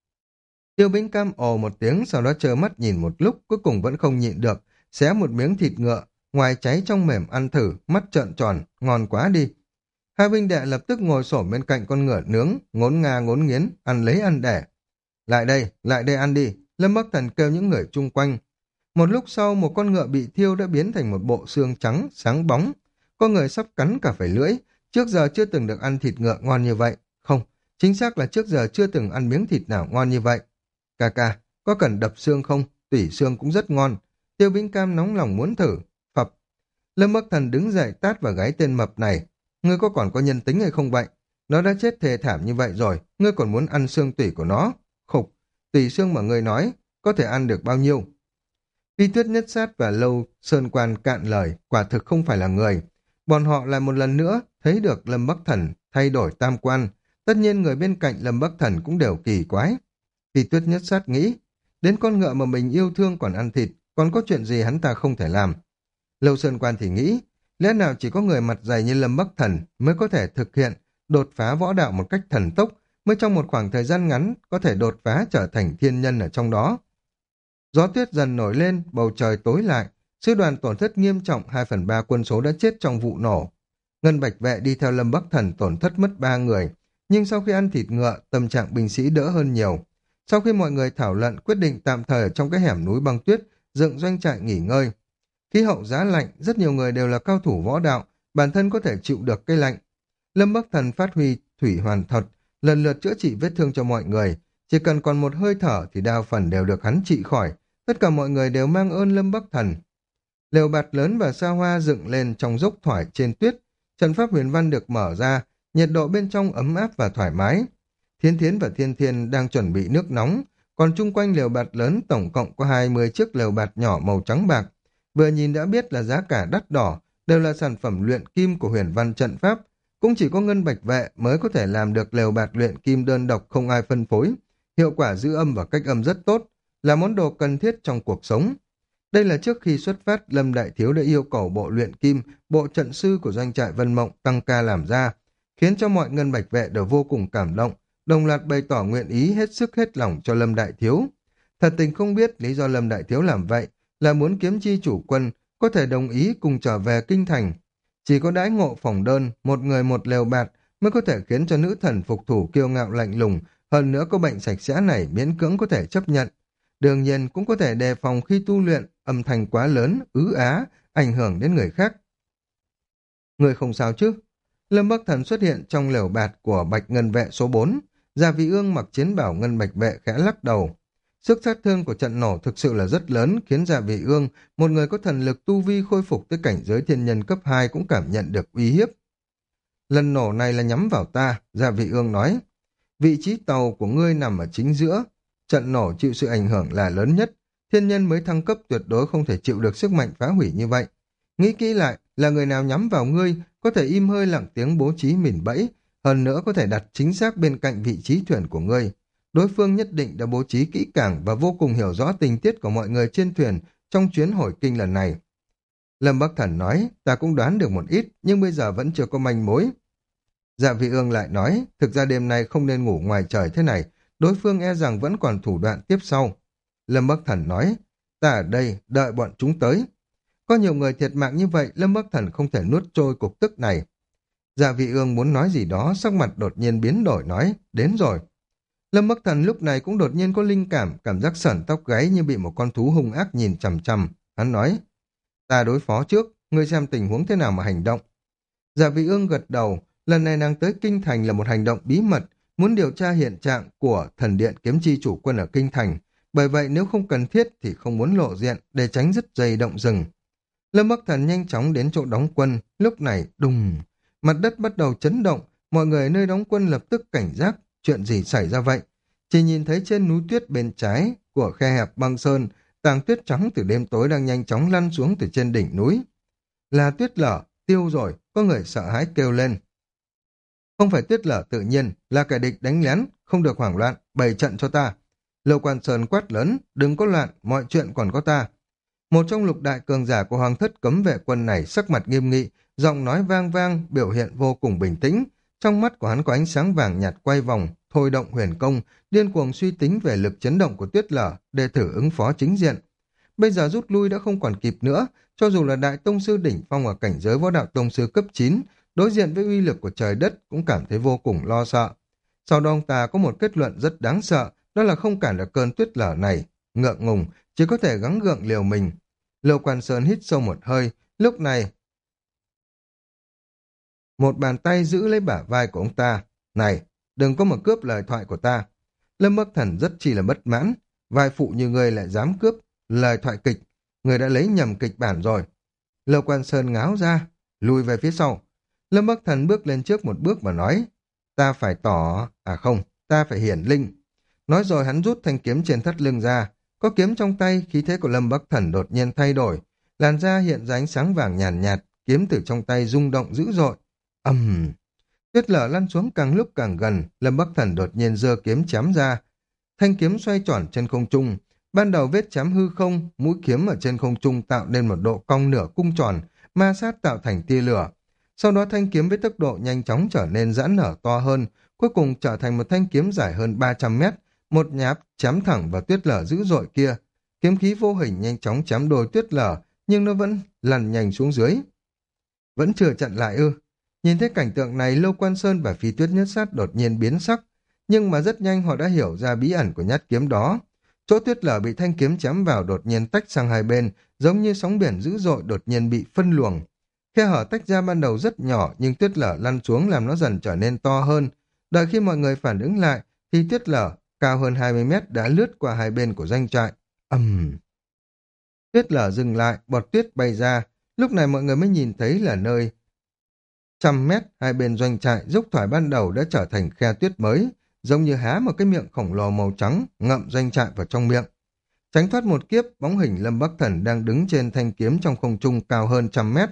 Tiêu Bính Cam ồ một tiếng, sau đó trơ mắt nhìn một lúc, cuối cùng vẫn không nhịn được, xé một miếng thịt ngựa, ngoài cháy trong mềm ăn thử, mắt trợn tròn, ngon quá đi. Hai huynh đệ lập tức ngồi xổm bên cạnh con ngựa nướng, ngốn nga ngốn nghiến, ăn lấy ăn đẻ. Lại đây, lại đây ăn đi, Lâm Bắc Thần kêu những người chung quanh. Một lúc sau, một con ngựa bị thiêu đã biến thành một bộ xương trắng, sáng bóng. Có người sắp cắn cả phải lưỡi, trước giờ chưa từng được ăn thịt ngựa ngon như vậy. Không, chính xác là trước giờ chưa từng ăn miếng thịt nào ngon như vậy. Cà cà, có cần đập xương không? Tủy xương cũng rất ngon. Tiêu Bính Cam nóng lòng muốn thử. Phập. Lâm Bắc Thần đứng dậy tát vào gáy tên mập này. Ngươi có còn có nhân tính hay không vậy? Nó đã chết thê thảm như vậy rồi, ngươi còn muốn ăn xương tủy của nó. Khục, tủy xương mà ngươi nói, có thể ăn được bao nhiêu? Phi Tuyết Nhất Sát và Lâu Sơn Quan cạn lời, quả thực không phải là người. Bọn họ lại một lần nữa thấy được Lâm Bắc Thần thay đổi tam quan. Tất nhiên người bên cạnh Lâm Bắc Thần cũng đều kỳ quái. Phi Tuyết Nhất Sát nghĩ, đến con ngựa mà mình yêu thương còn ăn thịt, còn có chuyện gì hắn ta không thể làm. Lâu Sơn Quan thì nghĩ, lẽ nào chỉ có người mặt dày như Lâm Bắc Thần mới có thể thực hiện đột phá võ đạo một cách thần tốc, mới trong một khoảng thời gian ngắn có thể đột phá trở thành thiên nhân ở trong đó. Gió tuyết dần nổi lên, bầu trời tối lại, sư đoàn tổn thất nghiêm trọng, hai phần ba quân số đã chết trong vụ nổ. Ngân Bạch Vệ đi theo Lâm Bắc Thần tổn thất mất ba người, nhưng sau khi ăn thịt ngựa, tâm trạng binh sĩ đỡ hơn nhiều. Sau khi mọi người thảo luận quyết định tạm thời ở trong cái hẻm núi băng tuyết, dựng doanh trại nghỉ ngơi. Khí hậu giá lạnh, rất nhiều người đều là cao thủ võ đạo, bản thân có thể chịu được cái lạnh. Lâm Bắc Thần phát huy thủy hoàn thuật, lần lượt chữa trị vết thương cho mọi người. Chỉ cần còn một hơi thở thì đa phần đều được hắn trị khỏi. Tất cả mọi người đều mang ơn Lâm Bắc Thần. Lều bạt lớn và xa hoa dựng lên trong dốc thoải trên tuyết. Trận pháp huyền văn được mở ra, nhiệt độ bên trong ấm áp và thoải mái. Thiên Thiến và Thiên Thiên đang chuẩn bị nước nóng, còn chung quanh lều bạt lớn tổng cộng có hai mươi chiếc lều bạt nhỏ màu trắng bạc. Vừa nhìn đã biết là giá cả đắt đỏ, đều là sản phẩm luyện kim của huyền văn trận pháp. Cũng chỉ có Ngân Bạch Vệ mới có thể làm được lều bạt luyện kim đơn độc không ai phân phối. Hiệu quả giữ âm và cách âm rất tốt, là món đồ cần thiết trong cuộc sống. Đây là trước khi xuất phát, Lâm Đại Thiếu đã yêu cầu bộ luyện kim, bộ trận sư của doanh trại Vân Mộng tăng ca làm ra, khiến cho mọi Ngân Bạch Vệ đều vô cùng cảm động, đồng loạt bày tỏ nguyện ý hết sức hết lòng cho Lâm Đại Thiếu. Thật tình không biết lý do Lâm Đại Thiếu làm vậy là muốn kiếm chi chủ quân có thể đồng ý cùng trở về kinh thành. Chỉ có đãi ngộ phòng đơn, một người một lều bạt mới có thể khiến cho nữ thần phục thủ kiêu ngạo lạnh lùng, hơn nữa có bệnh sạch sẽ này miễn cưỡng có thể chấp nhận. Đương nhiên cũng có thể đề phòng khi tu luyện, âm thanh quá lớn, ứ á, ảnh hưởng đến người khác. Người không sao chứ? Lâm Bắc Thần xuất hiện trong lều bạt của Bạch Ngân Vệ số bốn. Gia Vị Ương mặc chiến bảo Ngân Bạch Vệ khẽ lắc đầu. Sức sát thương của trận nổ thực sự là rất lớn, khiến Gia Vị Ương, một người có thần lực tu vi khôi phục tới cảnh giới thiên nhân cấp hai cũng cảm nhận được uy hiếp. Lần nổ này là nhắm vào ta, Gia Vị Ương nói. Vị trí tàu của ngươi nằm ở chính giữa. Trận nổ chịu sự ảnh hưởng là lớn nhất. Thiên nhân mới thăng cấp tuyệt đối không thể chịu được sức mạnh phá hủy như vậy. Nghĩ kỹ lại, là người nào nhắm vào ngươi, có thể im hơi lặng tiếng bố trí mìn bẫy, hơn nữa có thể đặt chính xác bên cạnh vị trí thuyền của ngươi. Đối phương nhất định đã bố trí kỹ càng và vô cùng hiểu rõ tình tiết của mọi người trên thuyền trong chuyến hồi kinh lần này. Lâm Bắc Thần nói, ta cũng đoán được một ít, nhưng bây giờ vẫn chưa có manh mối. Dạ Vị Ương lại nói, thực ra đêm nay không nên ngủ ngoài trời thế này, đối phương e rằng vẫn còn thủ đoạn tiếp sau. Lâm Bắc Thần nói, ta ở đây, đợi bọn chúng tới. Có nhiều người thiệt mạng như vậy, Lâm Bắc Thần không thể nuốt trôi cục tức này. Dạ Vị Ương muốn nói gì đó, sắc mặt đột nhiên biến đổi nói, đến rồi. Lâm Bắc Thần lúc này cũng đột nhiên có linh cảm, cảm giác sởn tóc gáy như bị một con thú hung ác nhìn chằm chằm. Hắn nói, ta đối phó trước, ngươi xem tình huống thế nào mà hành động. Dạ Vị Ương gật đầu, lần này nàng tới Kinh Thành là một hành động bí mật, muốn điều tra hiện trạng của thần điện kiếm chi chủ quân ở Kinh Thành, bởi vậy nếu không cần thiết thì không muốn lộ diện để tránh dứt dây động rừng. Lâm Bắc Thần nhanh chóng đến chỗ đóng quân, lúc này đùng, mặt đất bắt đầu chấn động, mọi người ở nơi đóng quân lập tức cảnh giác, chuyện gì xảy ra vậy? Chỉ nhìn thấy trên núi tuyết bên trái của khe hẹp băng sơn, tảng tuyết trắng từ đêm tối đang nhanh chóng lăn xuống từ trên đỉnh núi. Là tuyết lở, tiêu rồi, có người sợ hãi kêu lên. Không phải tuyết lở tự nhiên, là kẻ địch đánh lén, không được hoảng loạn, bày trận cho ta. Lưu Quan Sơn quát lớn, đừng có loạn, mọi chuyện còn có ta. Một trong lục đại cường giả của Hoàng thất cấm vệ quân này sắc mặt nghiêm nghị, giọng nói vang vang, biểu hiện vô cùng bình tĩnh. Trong mắt của hắn có ánh sáng vàng nhạt quay vòng, thôi động huyền công, điên cuồng suy tính về lực chấn động của tuyết lở để thử ứng phó chính diện. Bây giờ rút lui đã không còn kịp nữa, cho dù là đại tông sư đỉnh phong ở cảnh giới võ đạo tông sư cấp chín, đối diện với uy lực của trời đất cũng cảm thấy vô cùng lo sợ. Sau đó ông ta có một kết luận rất đáng sợ, đó là không cản được cơn tuyết lở này. Ngượng ngùng, chỉ có thể gắng gượng liều mình. Lưu Quan Sơn hít sâu một hơi, lúc này một bàn tay giữ lấy bả vai của ông ta. Này, đừng có mà cướp lời thoại của ta. Lâm Bắc Thần rất chi là bất mãn, vai phụ như ngươi lại dám cướp lời thoại kịch, người đã lấy nhầm kịch bản rồi. Lưu Quan Sơn ngáo ra, lùi về phía sau. Lâm Bắc Thần bước lên trước một bước mà nói, ta phải tỏ, à không, ta phải hiển linh. Nói rồi hắn rút thanh kiếm trên thắt lưng ra, có kiếm trong tay, khí thế của Lâm Bắc Thần đột nhiên thay đổi, làn da hiện ra ánh sáng vàng nhàn nhạt, nhạt, kiếm từ trong tay rung động dữ dội. Ầm, um, tuyết lở lăn xuống càng lúc càng gần, Lâm Bắc Thần đột nhiên giơ kiếm chém ra, thanh kiếm xoay tròn trên không trung. Ban đầu vết chém hư không, mũi kiếm ở trên không trung tạo nên một độ cong nửa cung tròn, ma sát tạo thành tia lửa. Sau đó thanh kiếm với tốc độ nhanh chóng trở nên giãn nở to hơn, cuối cùng trở thành một thanh kiếm dài hơn ba trăm mét, một nháp chém thẳng vào tuyết lở dữ dội kia. Kiếm khí vô hình nhanh chóng chém đôi tuyết lở, nhưng nó vẫn lăn nhanh xuống dưới. Vẫn chưa chặn lại ư? Nhìn thấy cảnh tượng này, Lưu Quan Sơn và Phi Tuyết Nhất Sát đột nhiên biến sắc, nhưng mà rất nhanh họ đã hiểu ra bí ẩn của nhát kiếm đó. Chỗ tuyết lở bị thanh kiếm chém vào đột nhiên tách sang hai bên, giống như sóng biển dữ dội đột nhiên bị phân luồng. Khe hở tách ra ban đầu rất nhỏ, nhưng tuyết lở lăn xuống làm nó dần trở nên to hơn. Đợi khi mọi người phản ứng lại, thì tuyết lở cao hơn hai mươi mét đã lướt qua hai bên của doanh trại. Ầm! Uhm. Tuyết lở dừng lại, bọt tuyết bay ra. Lúc này mọi người mới nhìn thấy là nơi trăm mét hai bên doanh trại dốc thoải ban đầu đã trở thành khe tuyết mới, giống như há một cái miệng khổng lồ màu trắng ngậm doanh trại vào trong miệng. Tránh thoát một kiếp, bóng hình Lâm Bắc Thần đang đứng trên thanh kiếm trong không trung cao hơn trăm mét.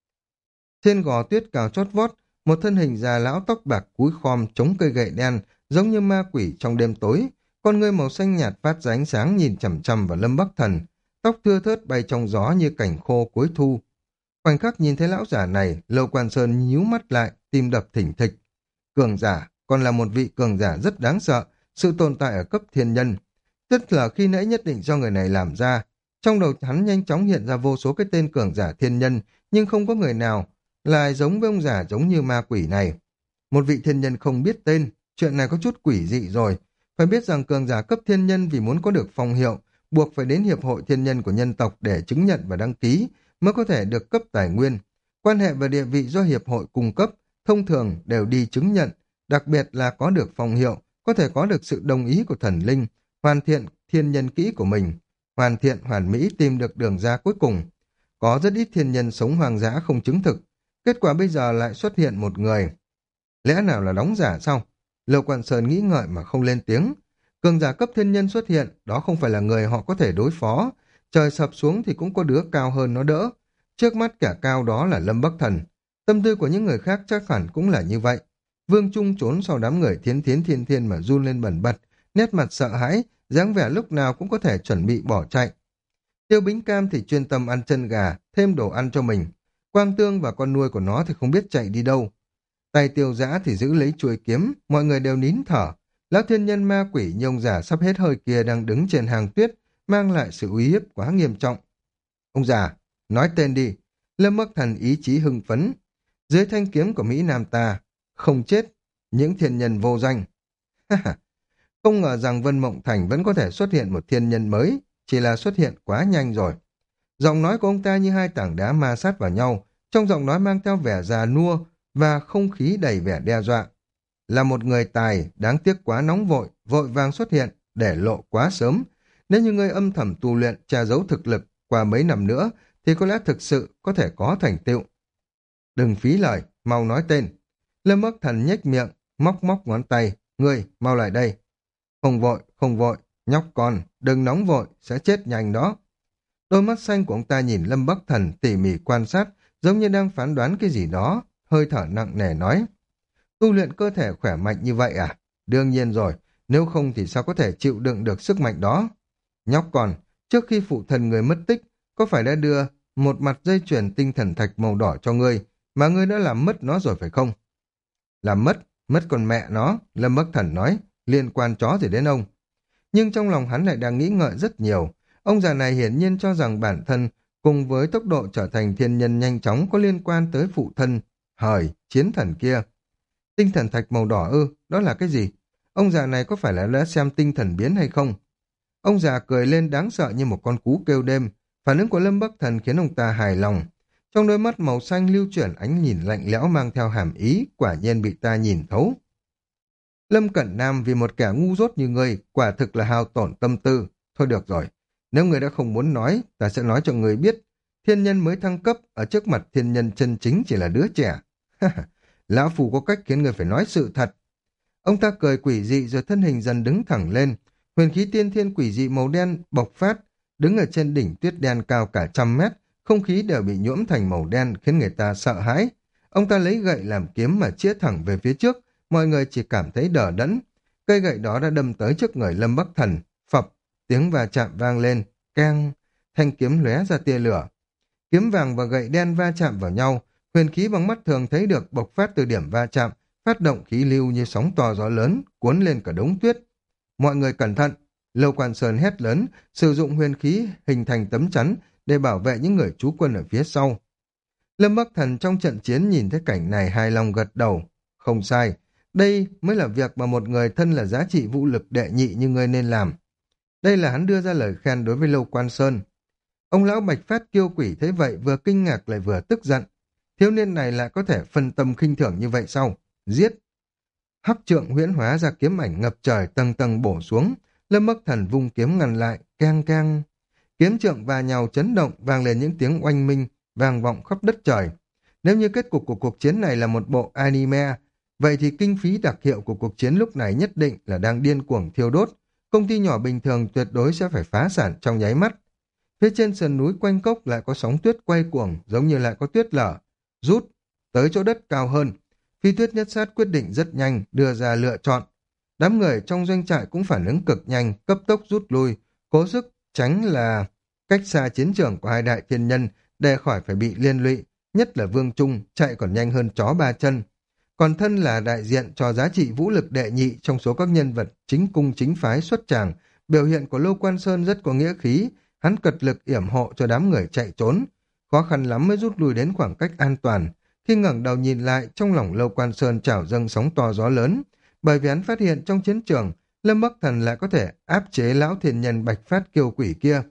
Trên gò tuyết cao chót vót, một thân hình già lão tóc bạc cúi khom chống cây gậy đen, giống như ma quỷ trong đêm tối. Con ngươi màu xanh nhạt phát ra ánh sáng nhìn chằm chằm vào Lâm Bắc Thần, tóc thưa thớt bay trong gió như cảnh khô cuối thu. Khoảnh khắc nhìn thấy lão giả này, Lưu Quan Sơn nhíu mắt lại, tim đập thỉnh thịch. Cường giả, còn là một vị cường giả rất đáng sợ, sự tồn tại ở cấp thiên nhân. Tức là khi nãy nhất định do người này làm ra. Trong đầu hắn nhanh chóng hiện ra vô số cái tên cường giả thiên nhân, nhưng không có người nào lại giống với ông già giống như ma quỷ này. Một vị thiên nhân không biết tên, chuyện này có chút quỷ dị rồi. Phải biết rằng cường giả cấp thiên nhân vì muốn có được phong hiệu, buộc phải đến hiệp hội thiên nhân của nhân tộc để chứng nhận và đăng ký, mới có thể được cấp tài nguyên. Quan hệ và địa vị do hiệp hội cung cấp, thông thường đều đi chứng nhận, đặc biệt là có được phong hiệu, có thể có được sự đồng ý của thần linh, hoàn thiện thiên nhân kỹ của mình, hoàn thiện hoàn mỹ tìm được đường ra cuối cùng. Có rất ít thiên nhân sống hoang dã không chứng thực, kết quả bây giờ lại xuất hiện một người. Lẽ nào là đóng giả sao? Lưu Quan Sơn nghĩ ngợi mà không lên tiếng. Cường giả cấp thiên nhân xuất hiện, đó không phải là người họ có thể đối phó. Trời sập xuống thì cũng có đứa cao hơn nó đỡ. Trước mắt kẻ cao đó là Lâm Bắc Thần. Tâm tư của những người khác chắc hẳn cũng là như vậy. Vương Trung trốn sau đám người thiến thiến thiên thiên mà run lên bần bật, nét mặt sợ hãi, dáng vẻ lúc nào cũng có thể chuẩn bị bỏ chạy. Tiêu Bính Cam thì chuyên tâm ăn chân gà, thêm đồ ăn cho mình. Quang Tương và con nuôi của nó thì không biết chạy đi đâu. Tay Tiêu Dã thì giữ lấy chuôi kiếm, mọi người đều nín thở. Lão thiên nhân ma quỷ như ông già sắp hết hơi kia đang đứng trên hàng tuyết, mang lại sự uy hiếp quá nghiêm trọng. Ông già, nói tên đi. Lâm Bắc Thần ý chí hưng phấn. Dưới thanh kiếm của Mỹ Nam ta, không chết, những thiên nhân vô danh. Không ngờ rằng Vân Mộng Thành vẫn có thể xuất hiện một thiên nhân mới, chỉ là xuất hiện quá nhanh rồi. Giọng nói của ông ta như hai tảng đá ma sát vào nhau, trong giọng nói mang theo vẻ già nua và không khí đầy vẻ đe dọa. Là một người tài, đáng tiếc quá nóng vội, vội vàng xuất hiện, để lộ quá sớm. Nếu như ngươi âm thầm tu luyện, che giấu thực lực, qua mấy năm nữa, thì có lẽ thực sự có thể có thành tựu. Đừng phí lời, mau nói tên. Lâm Bắc Thần nhếch miệng, móc móc ngón tay. Ngươi, mau lại đây. Không vội, không vội, nhóc con, đừng nóng vội, sẽ chết nhanh đó. Đôi mắt xanh của ông ta nhìn Lâm Bắc Thần tỉ mỉ quan sát, giống như đang phán đoán cái gì đó, hơi thở nặng nề nói. Tu luyện cơ thể khỏe mạnh như vậy à? Đương nhiên rồi, nếu không thì sao có thể chịu đựng được sức mạnh đó. Nhóc con, trước khi phụ thần người mất tích, có phải đã đưa một mặt dây chuyền tinh thần thạch màu đỏ cho ngươi, mà ngươi đã làm mất nó rồi phải không? Làm mất, mất con mẹ nó, Lâm Bắc Thần nói, liên quan chó gì đến ông. Nhưng trong lòng hắn lại đang nghĩ ngợi rất nhiều. Ông già này hiển nhiên cho rằng bản thân cùng với tốc độ trở thành thiên nhân nhanh chóng có liên quan tới phụ thân, hời, chiến thần kia. Tinh thần thạch màu đỏ ư, đó là cái gì? Ông già này có phải là đã xem tinh thần biến hay không? Ông già cười lên đáng sợ như một con cú kêu đêm. Phản ứng của Lâm Bắc Thần khiến ông ta hài lòng. Trong đôi mắt màu xanh lưu chuyển ánh nhìn lạnh lẽo mang theo hàm ý, quả nhiên bị ta nhìn thấu. Lâm Cẩn Nam vì một kẻ ngu dốt như ngươi, quả thực là hao tổn tâm tư. Thôi được rồi, nếu ngươi đã không muốn nói, ta sẽ nói cho ngươi biết. Thiên nhân mới thăng cấp, ở trước mặt thiên nhân chân chính chỉ là đứa trẻ. Lão Phù có cách khiến ngươi phải nói sự thật. Ông ta cười quỷ dị rồi thân hình dần đứng thẳng lên. Huyền khí tiên thiên quỷ dị màu đen bộc phát, đứng ở trên đỉnh tuyết đen cao cả trăm mét, không khí đều bị nhuộm thành màu đen khiến người ta sợ hãi. Ông ta lấy gậy làm kiếm mà chĩa thẳng về phía trước, mọi người chỉ cảm thấy đờ đẫn. Cây gậy đó đã đâm tới trước người Lâm Bắc Thần, phập, tiếng va chạm vang lên, keng, thanh kiếm lóe ra tia lửa. Kiếm vàng và gậy đen va chạm vào nhau, huyền khí bằng mắt thường thấy được bộc phát từ điểm va chạm, phát động khí lưu như sóng to gió lớn, cuốn lên cả đống tuyết. Mọi người cẩn thận, Lâu Quan Sơn hét lớn, sử dụng huyền khí hình thành tấm chắn để bảo vệ những người trú quân ở phía sau. Lâm Bắc Thần trong trận chiến nhìn thấy cảnh này hài lòng gật đầu. Không sai, đây mới là việc mà một người thân là giá trị vũ lực đệ nhị như ngươi nên làm. Đây là hắn đưa ra lời khen đối với Lâu Quan Sơn. Ông lão Bạch Phát Kiêu Quỷ thấy vậy vừa kinh ngạc lại vừa tức giận. Thiếu niên này lại có thể phân tâm khinh thường như vậy sao? Giết! Hắc trượng huyễn hóa ra kiếm ảnh ngập trời tầng tầng bổ xuống. Lâm Bắc Thần vung kiếm ngăn lại, keng keng. Kiếm trượng va nhau chấn động, vang lên những tiếng oanh minh, vang vọng khắp đất trời. Nếu như kết cục của cuộc chiến này là một bộ anime, vậy thì kinh phí đặc hiệu của cuộc chiến lúc này nhất định là đang điên cuồng thiêu đốt. Công ty nhỏ bình thường tuyệt đối sẽ phải phá sản trong nháy mắt. Phía trên sườn núi quanh cốc lại có sóng tuyết quay cuồng, giống như lại có tuyết lở. Rút, tới chỗ đất cao hơn. Phi Tuyết Nhất Sát quyết định rất nhanh, đưa ra lựa chọn. Đám người trong doanh trại cũng phản ứng cực nhanh, cấp tốc rút lui, cố sức tránh là cách xa chiến trường của hai đại thiên nhân để khỏi phải bị liên lụy, nhất là Vương Trung chạy còn nhanh hơn chó ba chân. Còn thân là đại diện cho giá trị vũ lực đệ nhị trong số các nhân vật chính cung chính phái xuất tràng, biểu hiện của Lô Quan Sơn rất có nghĩa khí, hắn cật lực yểm hộ cho đám người chạy trốn, khó khăn lắm mới rút lui đến khoảng cách an toàn. Khi ngẩng đầu nhìn lại, trong lòng Lâu Quan Sơn trào dâng sóng to gió lớn, bởi vì hắn phát hiện trong chiến trường, Lâm Bắc Thần lại có thể áp chế lão thiên nhân Bạch Phát Kiêu Quỷ kia.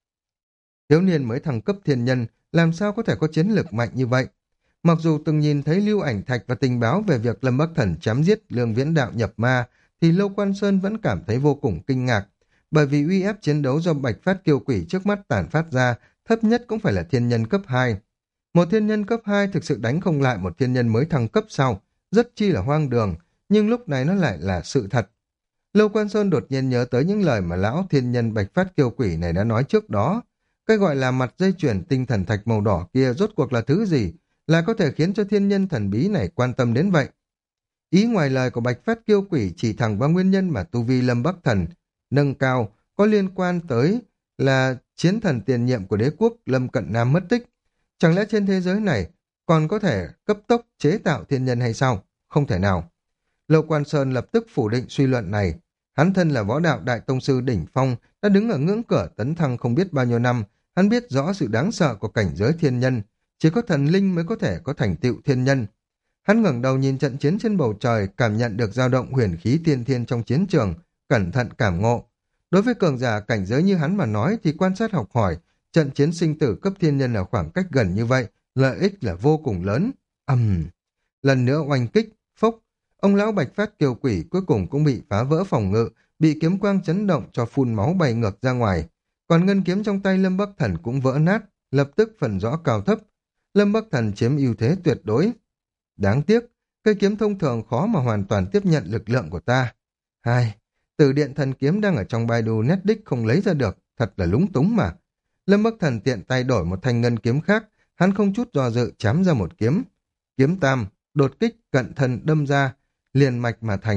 Thiếu niên mới thăng cấp thiên nhân, làm sao có thể có chiến lực mạnh như vậy? Mặc dù từng nhìn thấy lưu ảnh thạch và tình báo về việc Lâm Bắc Thần chém giết Lương Viễn Đạo nhập ma, thì Lâu Quan Sơn vẫn cảm thấy vô cùng kinh ngạc, bởi vì uy ép chiến đấu do Bạch Phát Kiêu Quỷ trước mắt tản phát ra, thấp nhất cũng phải là thiên nhân cấp hai. Một thiên nhân cấp hai thực sự đánh không lại một thiên nhân mới thăng cấp sau, rất chi là hoang đường, nhưng lúc này nó lại là sự thật. Lâu Quan Sơn đột nhiên nhớ tới những lời mà lão thiên nhân Bạch Phát Kiêu Quỷ này đã nói trước đó. Cái gọi là mặt dây chuyền tinh thần thạch màu đỏ kia rốt cuộc là thứ gì, là có thể khiến cho thiên nhân thần bí này quan tâm đến vậy. Ý ngoài lời của Bạch Phát Kiêu Quỷ chỉ thẳng vào nguyên nhân mà tu vi Lâm Bắc Thần nâng cao có liên quan tới là chiến thần tiền nhiệm của đế quốc Lâm Cận Nam mất tích. Chẳng lẽ trên thế giới này còn có thể cấp tốc chế tạo thiên nhân hay sao? Không thể nào. Lâu Quan Sơn lập tức phủ định suy luận này. Hắn thân là võ đạo đại tông sư đỉnh phong, đã đứng ở ngưỡng cửa tấn thăng không biết bao nhiêu năm. Hắn biết rõ sự đáng sợ của cảnh giới thiên nhân. Chỉ có thần linh mới có thể có thành tựu thiên nhân. Hắn ngẩng đầu nhìn trận chiến trên bầu trời, cảm nhận được dao động huyền khí tiên thiên trong chiến trường, cẩn thận cảm ngộ. Đối với cường giả cảnh giới như hắn mà nói thì quan sát học hỏi, trận chiến sinh tử cấp thiên nhân ở khoảng cách gần như vậy, lợi ích là vô cùng lớn. Ầm, uhm. Lần nữa oanh kích, phốc, ông lão Bạch Phát Kiêu Quỷ cuối cùng cũng bị phá vỡ phòng ngự, bị kiếm quang chấn động cho phun máu bay ngược ra ngoài. Còn ngân kiếm trong tay Lâm Bắc Thần cũng vỡ nát, lập tức phần rõ cao thấp. Lâm Bắc Thần chiếm ưu thế tuyệt đối. Đáng tiếc, cây kiếm thông thường khó mà hoàn toàn tiếp nhận lực lượng của ta. Hai, Tử Điện Thần Kiếm đang ở trong Baidu Netdisk không lấy ra được, thật là lúng túng mà. Lâm Bắc Thần tiện tay đổi một thanh ngân kiếm khác, hắn không chút do dự chém ra một kiếm. Kiếm tam, đột kích, cận thân đâm ra, liền mạch mà thành.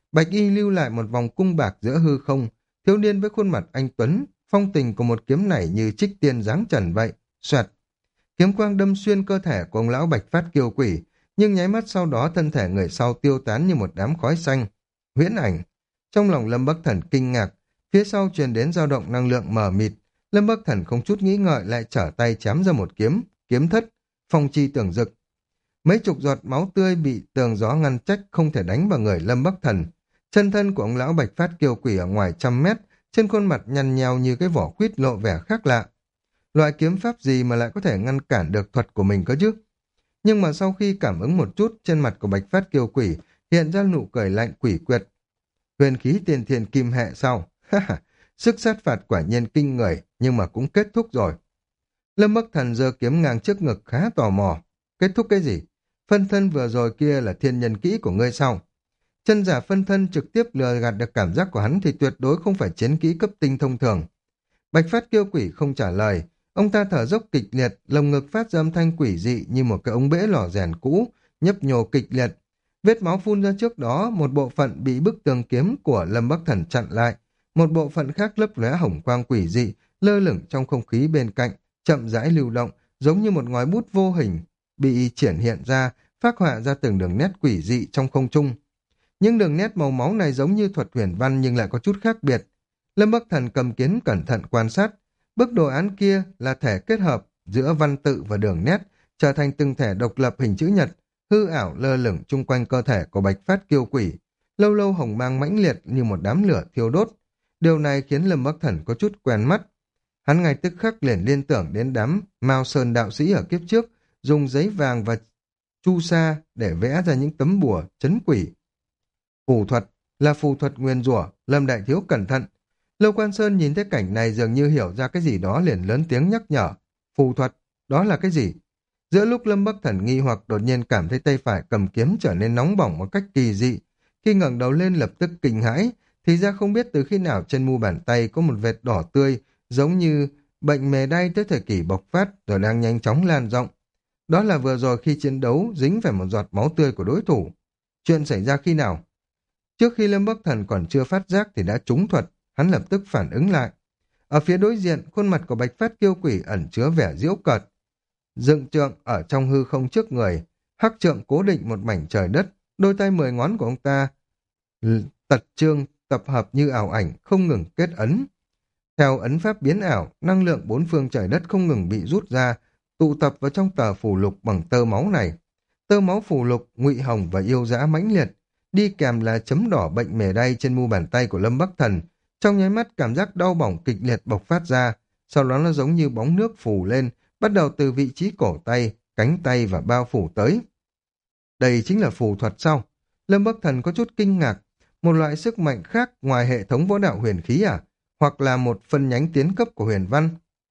Bạch y lưu lại một vòng cung bạc giữa hư không, thiếu niên với khuôn mặt anh tuấn, phong tình của một kiếm này như trích tiên giáng trần vậy. Xoẹt, kiếm quang đâm xuyên cơ thể của ông lão Bạch Phát Kiêu Quỷ, nhưng nháy mắt sau đó thân thể người sau tiêu tán như một đám khói xanh. Huyễn ảnh. Trong lòng Lâm Bắc Thần kinh ngạc, phía sau truyền đến dao động năng lượng mờ mịt. Lâm Bắc Thần không chút nghĩ ngợi lại trở tay chém ra một kiếm, kiếm thất, phong chi tưởng dực. Mấy chục giọt máu tươi bị tường gió ngăn cách không thể đánh vào người Lâm Bắc Thần. Chân thân của ông lão Bạch Phát Kiêu Quỷ ở ngoài trăm mét, trên khuôn mặt nhăn nheo như cái vỏ quýt lộ vẻ khác lạ. Loại kiếm pháp gì mà lại có thể ngăn cản được thuật của mình cơ chứ? Nhưng mà sau khi cảm ứng một chút, trên mặt của Bạch Phát Kiêu Quỷ hiện ra nụ cười lạnh quỷ quyệt. Huyền khí tiền thiền kim hệ sau. Sức sát phạt quả nhiên kinh người, nhưng mà cũng kết thúc rồi. Lâm Bắc Thần giơ kiếm ngang trước ngực khá tò mò. Kết thúc cái gì? Phân thân vừa rồi kia là thiên nhân kỹ của ngươi sao? Chân giả phân thân trực tiếp lừa gạt được cảm giác của hắn thì tuyệt đối không phải chiến kỹ cấp tinh thông thường. Bạch Phát Kiêu Quỷ không trả lời. Ông ta thở dốc kịch liệt, lồng ngực phát ra âm thanh quỷ dị như một cái ống bể lò rèn cũ, nhấp nhô kịch liệt. Vết máu phun ra trước đó, một bộ phận bị bức tường kiếm của Lâm Bắc Thần chặn lại, một bộ phận khác lấp lóe hồng quang quỷ dị, lơ lửng trong không khí bên cạnh, chậm rãi lưu động, giống như một ngòi bút vô hình, bị triển hiện ra, phác họa ra từng đường nét quỷ dị trong không trung. Những đường nét màu máu này giống như thuật huyền văn nhưng lại có chút khác biệt. Lâm Bắc Thần cầm kiếm cẩn thận quan sát, bức đồ án kia là thể kết hợp giữa văn tự và đường nét, trở thành từng thể độc lập hình chữ nhật, hư ảo lơ lửng chung quanh cơ thể của Bạch Phát Kiêu Quỷ, lâu lâu hồng mang mãnh liệt như một đám lửa thiêu đốt. Điều này khiến Lâm Bắc Thần có chút quen mắt. Hắn ngay tức khắc liền liên tưởng đến đám Mao Sơn đạo sĩ ở kiếp trước, dùng giấy vàng và chu sa để vẽ ra những tấm bùa trấn quỷ. Phù thuật là phù thuật nguyên rủa, Lâm đại thiếu cẩn thận. Lâu Quan Sơn nhìn thấy cảnh này dường như hiểu ra cái gì đó liền lớn tiếng nhắc nhở. Phù thuật, đó là cái gì? Giữa lúc Lâm Bắc Thần nghi hoặc đột nhiên cảm thấy tay phải cầm kiếm trở nên nóng bỏng một cách kỳ dị. Khi ngẩng đầu lên lập tức kinh hãi, thì ra không biết từ khi nào trên mu bàn tay có một vệt đỏ tươi, giống như bệnh mề đay tới thời kỳ bộc phát rồi đang nhanh chóng lan rộng. Đó là vừa rồi khi chiến đấu dính phải một giọt máu tươi của đối thủ. Chuyện xảy ra khi nào? Trước khi Lâm Bắc Thần còn chưa phát giác thì đã trúng thuật, hắn lập tức phản ứng lại. Ở phía đối diện, khuôn mặt của Bạch Phát Kiêu Quỷ ẩn chứa vẻ giễu cợt. Dựng trượng ở trong hư không trước người, hắc trượng cố định một mảnh trời đất, đôi tay mười ngón của ông ta tật trương tập hợp như ảo ảnh không ngừng kết ấn. Theo ấn pháp biến ảo, năng lượng bốn phương trời đất không ngừng bị rút ra, tụ tập vào trong tờ phù lục bằng tơ máu này. Tơ máu phù lục, ngụy hồng và yêu dã mãnh liệt, đi kèm là chấm đỏ bệnh mề đay trên mu bàn tay của Lâm Bắc Thần. Trong nháy mắt cảm giác đau bỏng kịch liệt bộc phát ra, sau đó nó giống như bóng nước phù lên, bắt đầu từ vị trí cổ tay, cánh tay và bao phủ tới. Đây chính là phù thuật sao? Lâm Bắc Thần có chút kinh ngạc, một loại sức mạnh khác ngoài hệ thống võ đạo huyền khí à? Hoặc là một phân nhánh tiến cấp của huyền văn?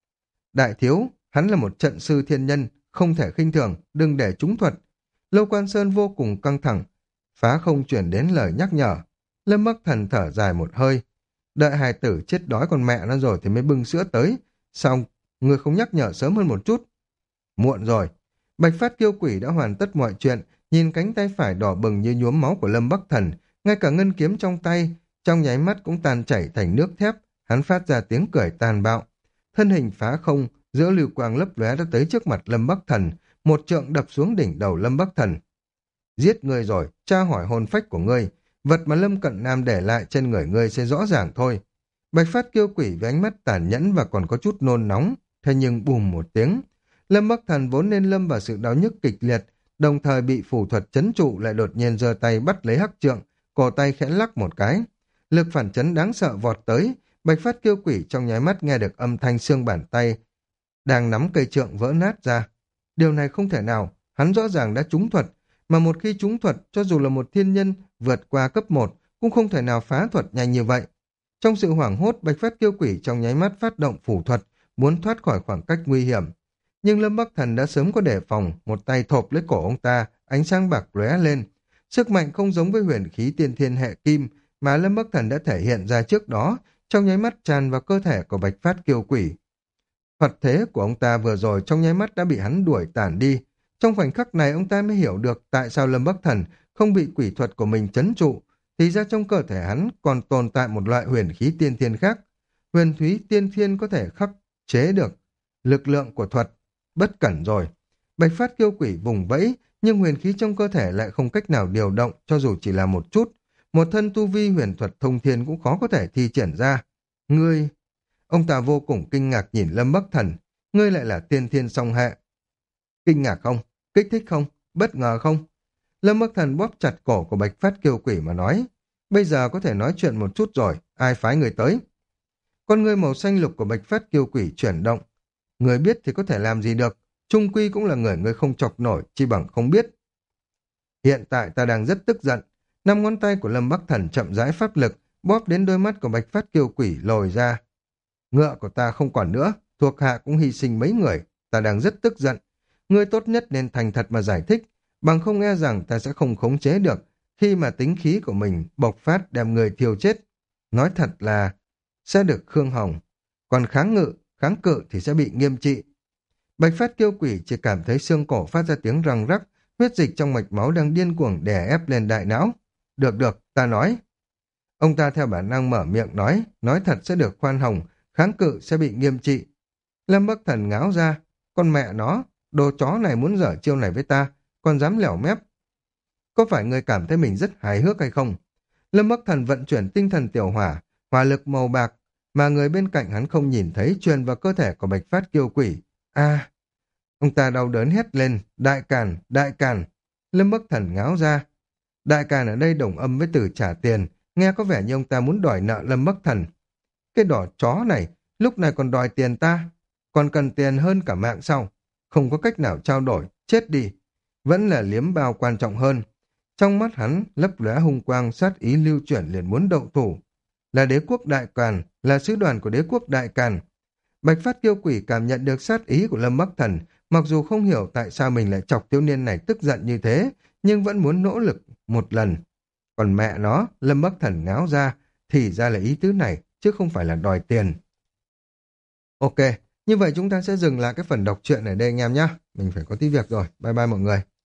Đại thiếu, hắn là một trận sư thiên nhân, không thể khinh thường, đừng để trúng thuật. Lâu Quan Sơn vô cùng căng thẳng, phá không chuyển đến lời nhắc nhở. Lâm Bắc Thần thở dài một hơi, đợi hài tử chết đói con mẹ nó rồi thì mới bưng sữa tới. Xong, người không nhắc nhở sớm hơn một chút. Muộn rồi. Bạch Phát Kiêu Quỷ đã hoàn tất mọi chuyện, nhìn cánh tay phải đỏ bừng như nhuốm máu của Lâm Bắc Thần, ngay cả ngân kiếm trong tay, trong nháy mắt cũng tan chảy thành nước thép. Hắn phát ra tiếng cười tàn bạo. Thân hình phá không, giữa lưu quang lấp lóe đã tới trước mặt Lâm Bắc Thần, một trượng đập xuống đỉnh đầu Lâm Bắc Thần. Giết ngươi rồi, tra hỏi hồn phách của ngươi, vật mà Lâm Cận Nam để lại trên người ngươi sẽ rõ ràng thôi. Bạch Phát Kiêu Quỷ với ánh mắt tàn nhẫn và còn có chút nôn nóng, thế nhưng bùm một tiếng. Lâm Bắc Thần vốn nên lâm vào sự đau nhức kịch liệt, đồng thời bị phù thuật chấn trụ lại đột nhiên giơ tay bắt lấy hắc trượng, cổ tay khẽ lắc một cái. Lực phản chấn đáng sợ vọt tới, Bạch Phát Kiêu Quỷ trong nháy mắt nghe được âm thanh xương bàn tay đang nắm cây trượng vỡ nát ra. Điều này không thể nào, hắn rõ ràng đã trúng thuật, mà một khi trúng thuật, cho dù là một thiên nhân vượt qua cấp một, cũng không thể nào phá thuật nhanh như vậy. Trong sự hoảng hốt, Bạch Phát Kiêu Quỷ trong nháy mắt phát động phù thuật, muốn thoát khỏi khoảng cách nguy hiểm. Nhưng Lâm Bắc Thần đã sớm có đề phòng, một tay thộp lấy cổ ông ta, ánh sáng bạc lóe lên. Sức mạnh không giống với huyền khí tiên thiên hệ kim mà Lâm Bắc Thần đã thể hiện ra trước đó, trong nháy mắt tràn vào cơ thể của Bạch Phát Kiêu Quỷ. Thuật thế của ông ta vừa rồi trong nháy mắt đã bị hắn đuổi tản đi. Trong khoảnh khắc này ông ta mới hiểu được tại sao Lâm Bắc Thần không bị quỷ thuật của mình trấn trụ. thì ra trong cơ thể hắn còn tồn tại một loại huyền khí tiên thiên khác. Huyền thúy tiên thiên có thể khắc chế được lực lượng của thuật. Bất cẩn rồi. Bạch phát kiêu quỷ vùng vẫy, nhưng huyền khí trong cơ thể lại không cách nào điều động cho dù chỉ là một chút. Một thân tu vi huyền thuật thông thiên cũng khó có thể thi triển ra. Ngươi... Ông ta vô cùng kinh ngạc nhìn Lâm Bắc Thần. Ngươi lại là tiên thiên song hệ. Kinh ngạc không? Kích thích không? Bất ngờ không? Lâm Bắc Thần bóp chặt cổ của Bạch Phát kiêu quỷ mà nói. Bây giờ có thể nói chuyện một chút rồi. Ai phái người tới? Con ngươi màu xanh lục của Bạch Phát kiêu quỷ chuyển động. Người biết thì có thể làm gì được. Trung quy cũng là người người không chọc nổi, chi bằng không biết. Hiện tại ta đang rất tức giận. Năm ngón tay của Lâm Bắc Thần chậm rãi pháp lực, bóp đến đôi mắt của Bạch Phát kiêu quỷ lồi ra. Ngựa của ta không còn nữa, thuộc hạ cũng hy sinh mấy người. Ta đang rất tức giận. Ngươi tốt nhất nên thành thật mà giải thích, bằng không e rằng ta sẽ không khống chế được khi mà tính khí của mình bộc phát đem người thiêu chết. Nói thật là sẽ được Khương Hồng, còn kháng ngự, kháng cự thì sẽ bị nghiêm trị. Bạch Phát kiêu quỷ chỉ cảm thấy xương cổ phát ra tiếng răng rắc, huyết dịch trong mạch máu đang điên cuồng đè ép lên đại não. Được được, ta nói. Ông ta theo bản năng mở miệng nói, nói thật sẽ được khoan hồng, kháng cự sẽ bị nghiêm trị. Lâm Bắc Thần ngáo ra, con mẹ nó, đồ chó này muốn dở chiêu này với ta, còn dám lẻo mép. Có phải người cảm thấy mình rất hài hước hay không? Lâm Bắc Thần vận chuyển tinh thần tiểu hỏa, hỏa lực màu bạc, mà người bên cạnh hắn không nhìn thấy truyền vào cơ thể của Bạch Phát kiêu quỷ. A! Ông ta đau đớn hét lên, đại càn, đại càn. Lâm Bắc Thần ngáo ra. Đại càn ở đây đồng âm với từ trả tiền, nghe có vẻ như ông ta muốn đòi nợ Lâm Bắc Thần. Cái đỏ chó này, lúc này còn đòi tiền ta, còn cần tiền hơn cả mạng sau. Không có cách nào trao đổi, chết đi. Vẫn là liếm bao quan trọng hơn. Trong mắt hắn, lấp lóe hung quang sát ý lưu chuyển liền muốn động thủ. Là đế quốc đại càn, là sứ đoàn của đế quốc đại càn. Bạch Phát kiêu quỷ cảm nhận được sát ý của Lâm Bắc Thần, mặc dù không hiểu tại sao mình lại chọc thiếu niên này tức giận như thế, nhưng vẫn muốn nỗ lực một lần. Còn mẹ nó, Lâm Bắc Thần ngáo ra, thì ra là ý tứ này, chứ không phải là đòi tiền. Ok, như vậy chúng ta sẽ dừng lại cái phần đọc truyện ở đây anh em nhé. Mình phải có tí việc rồi. Bye bye mọi người.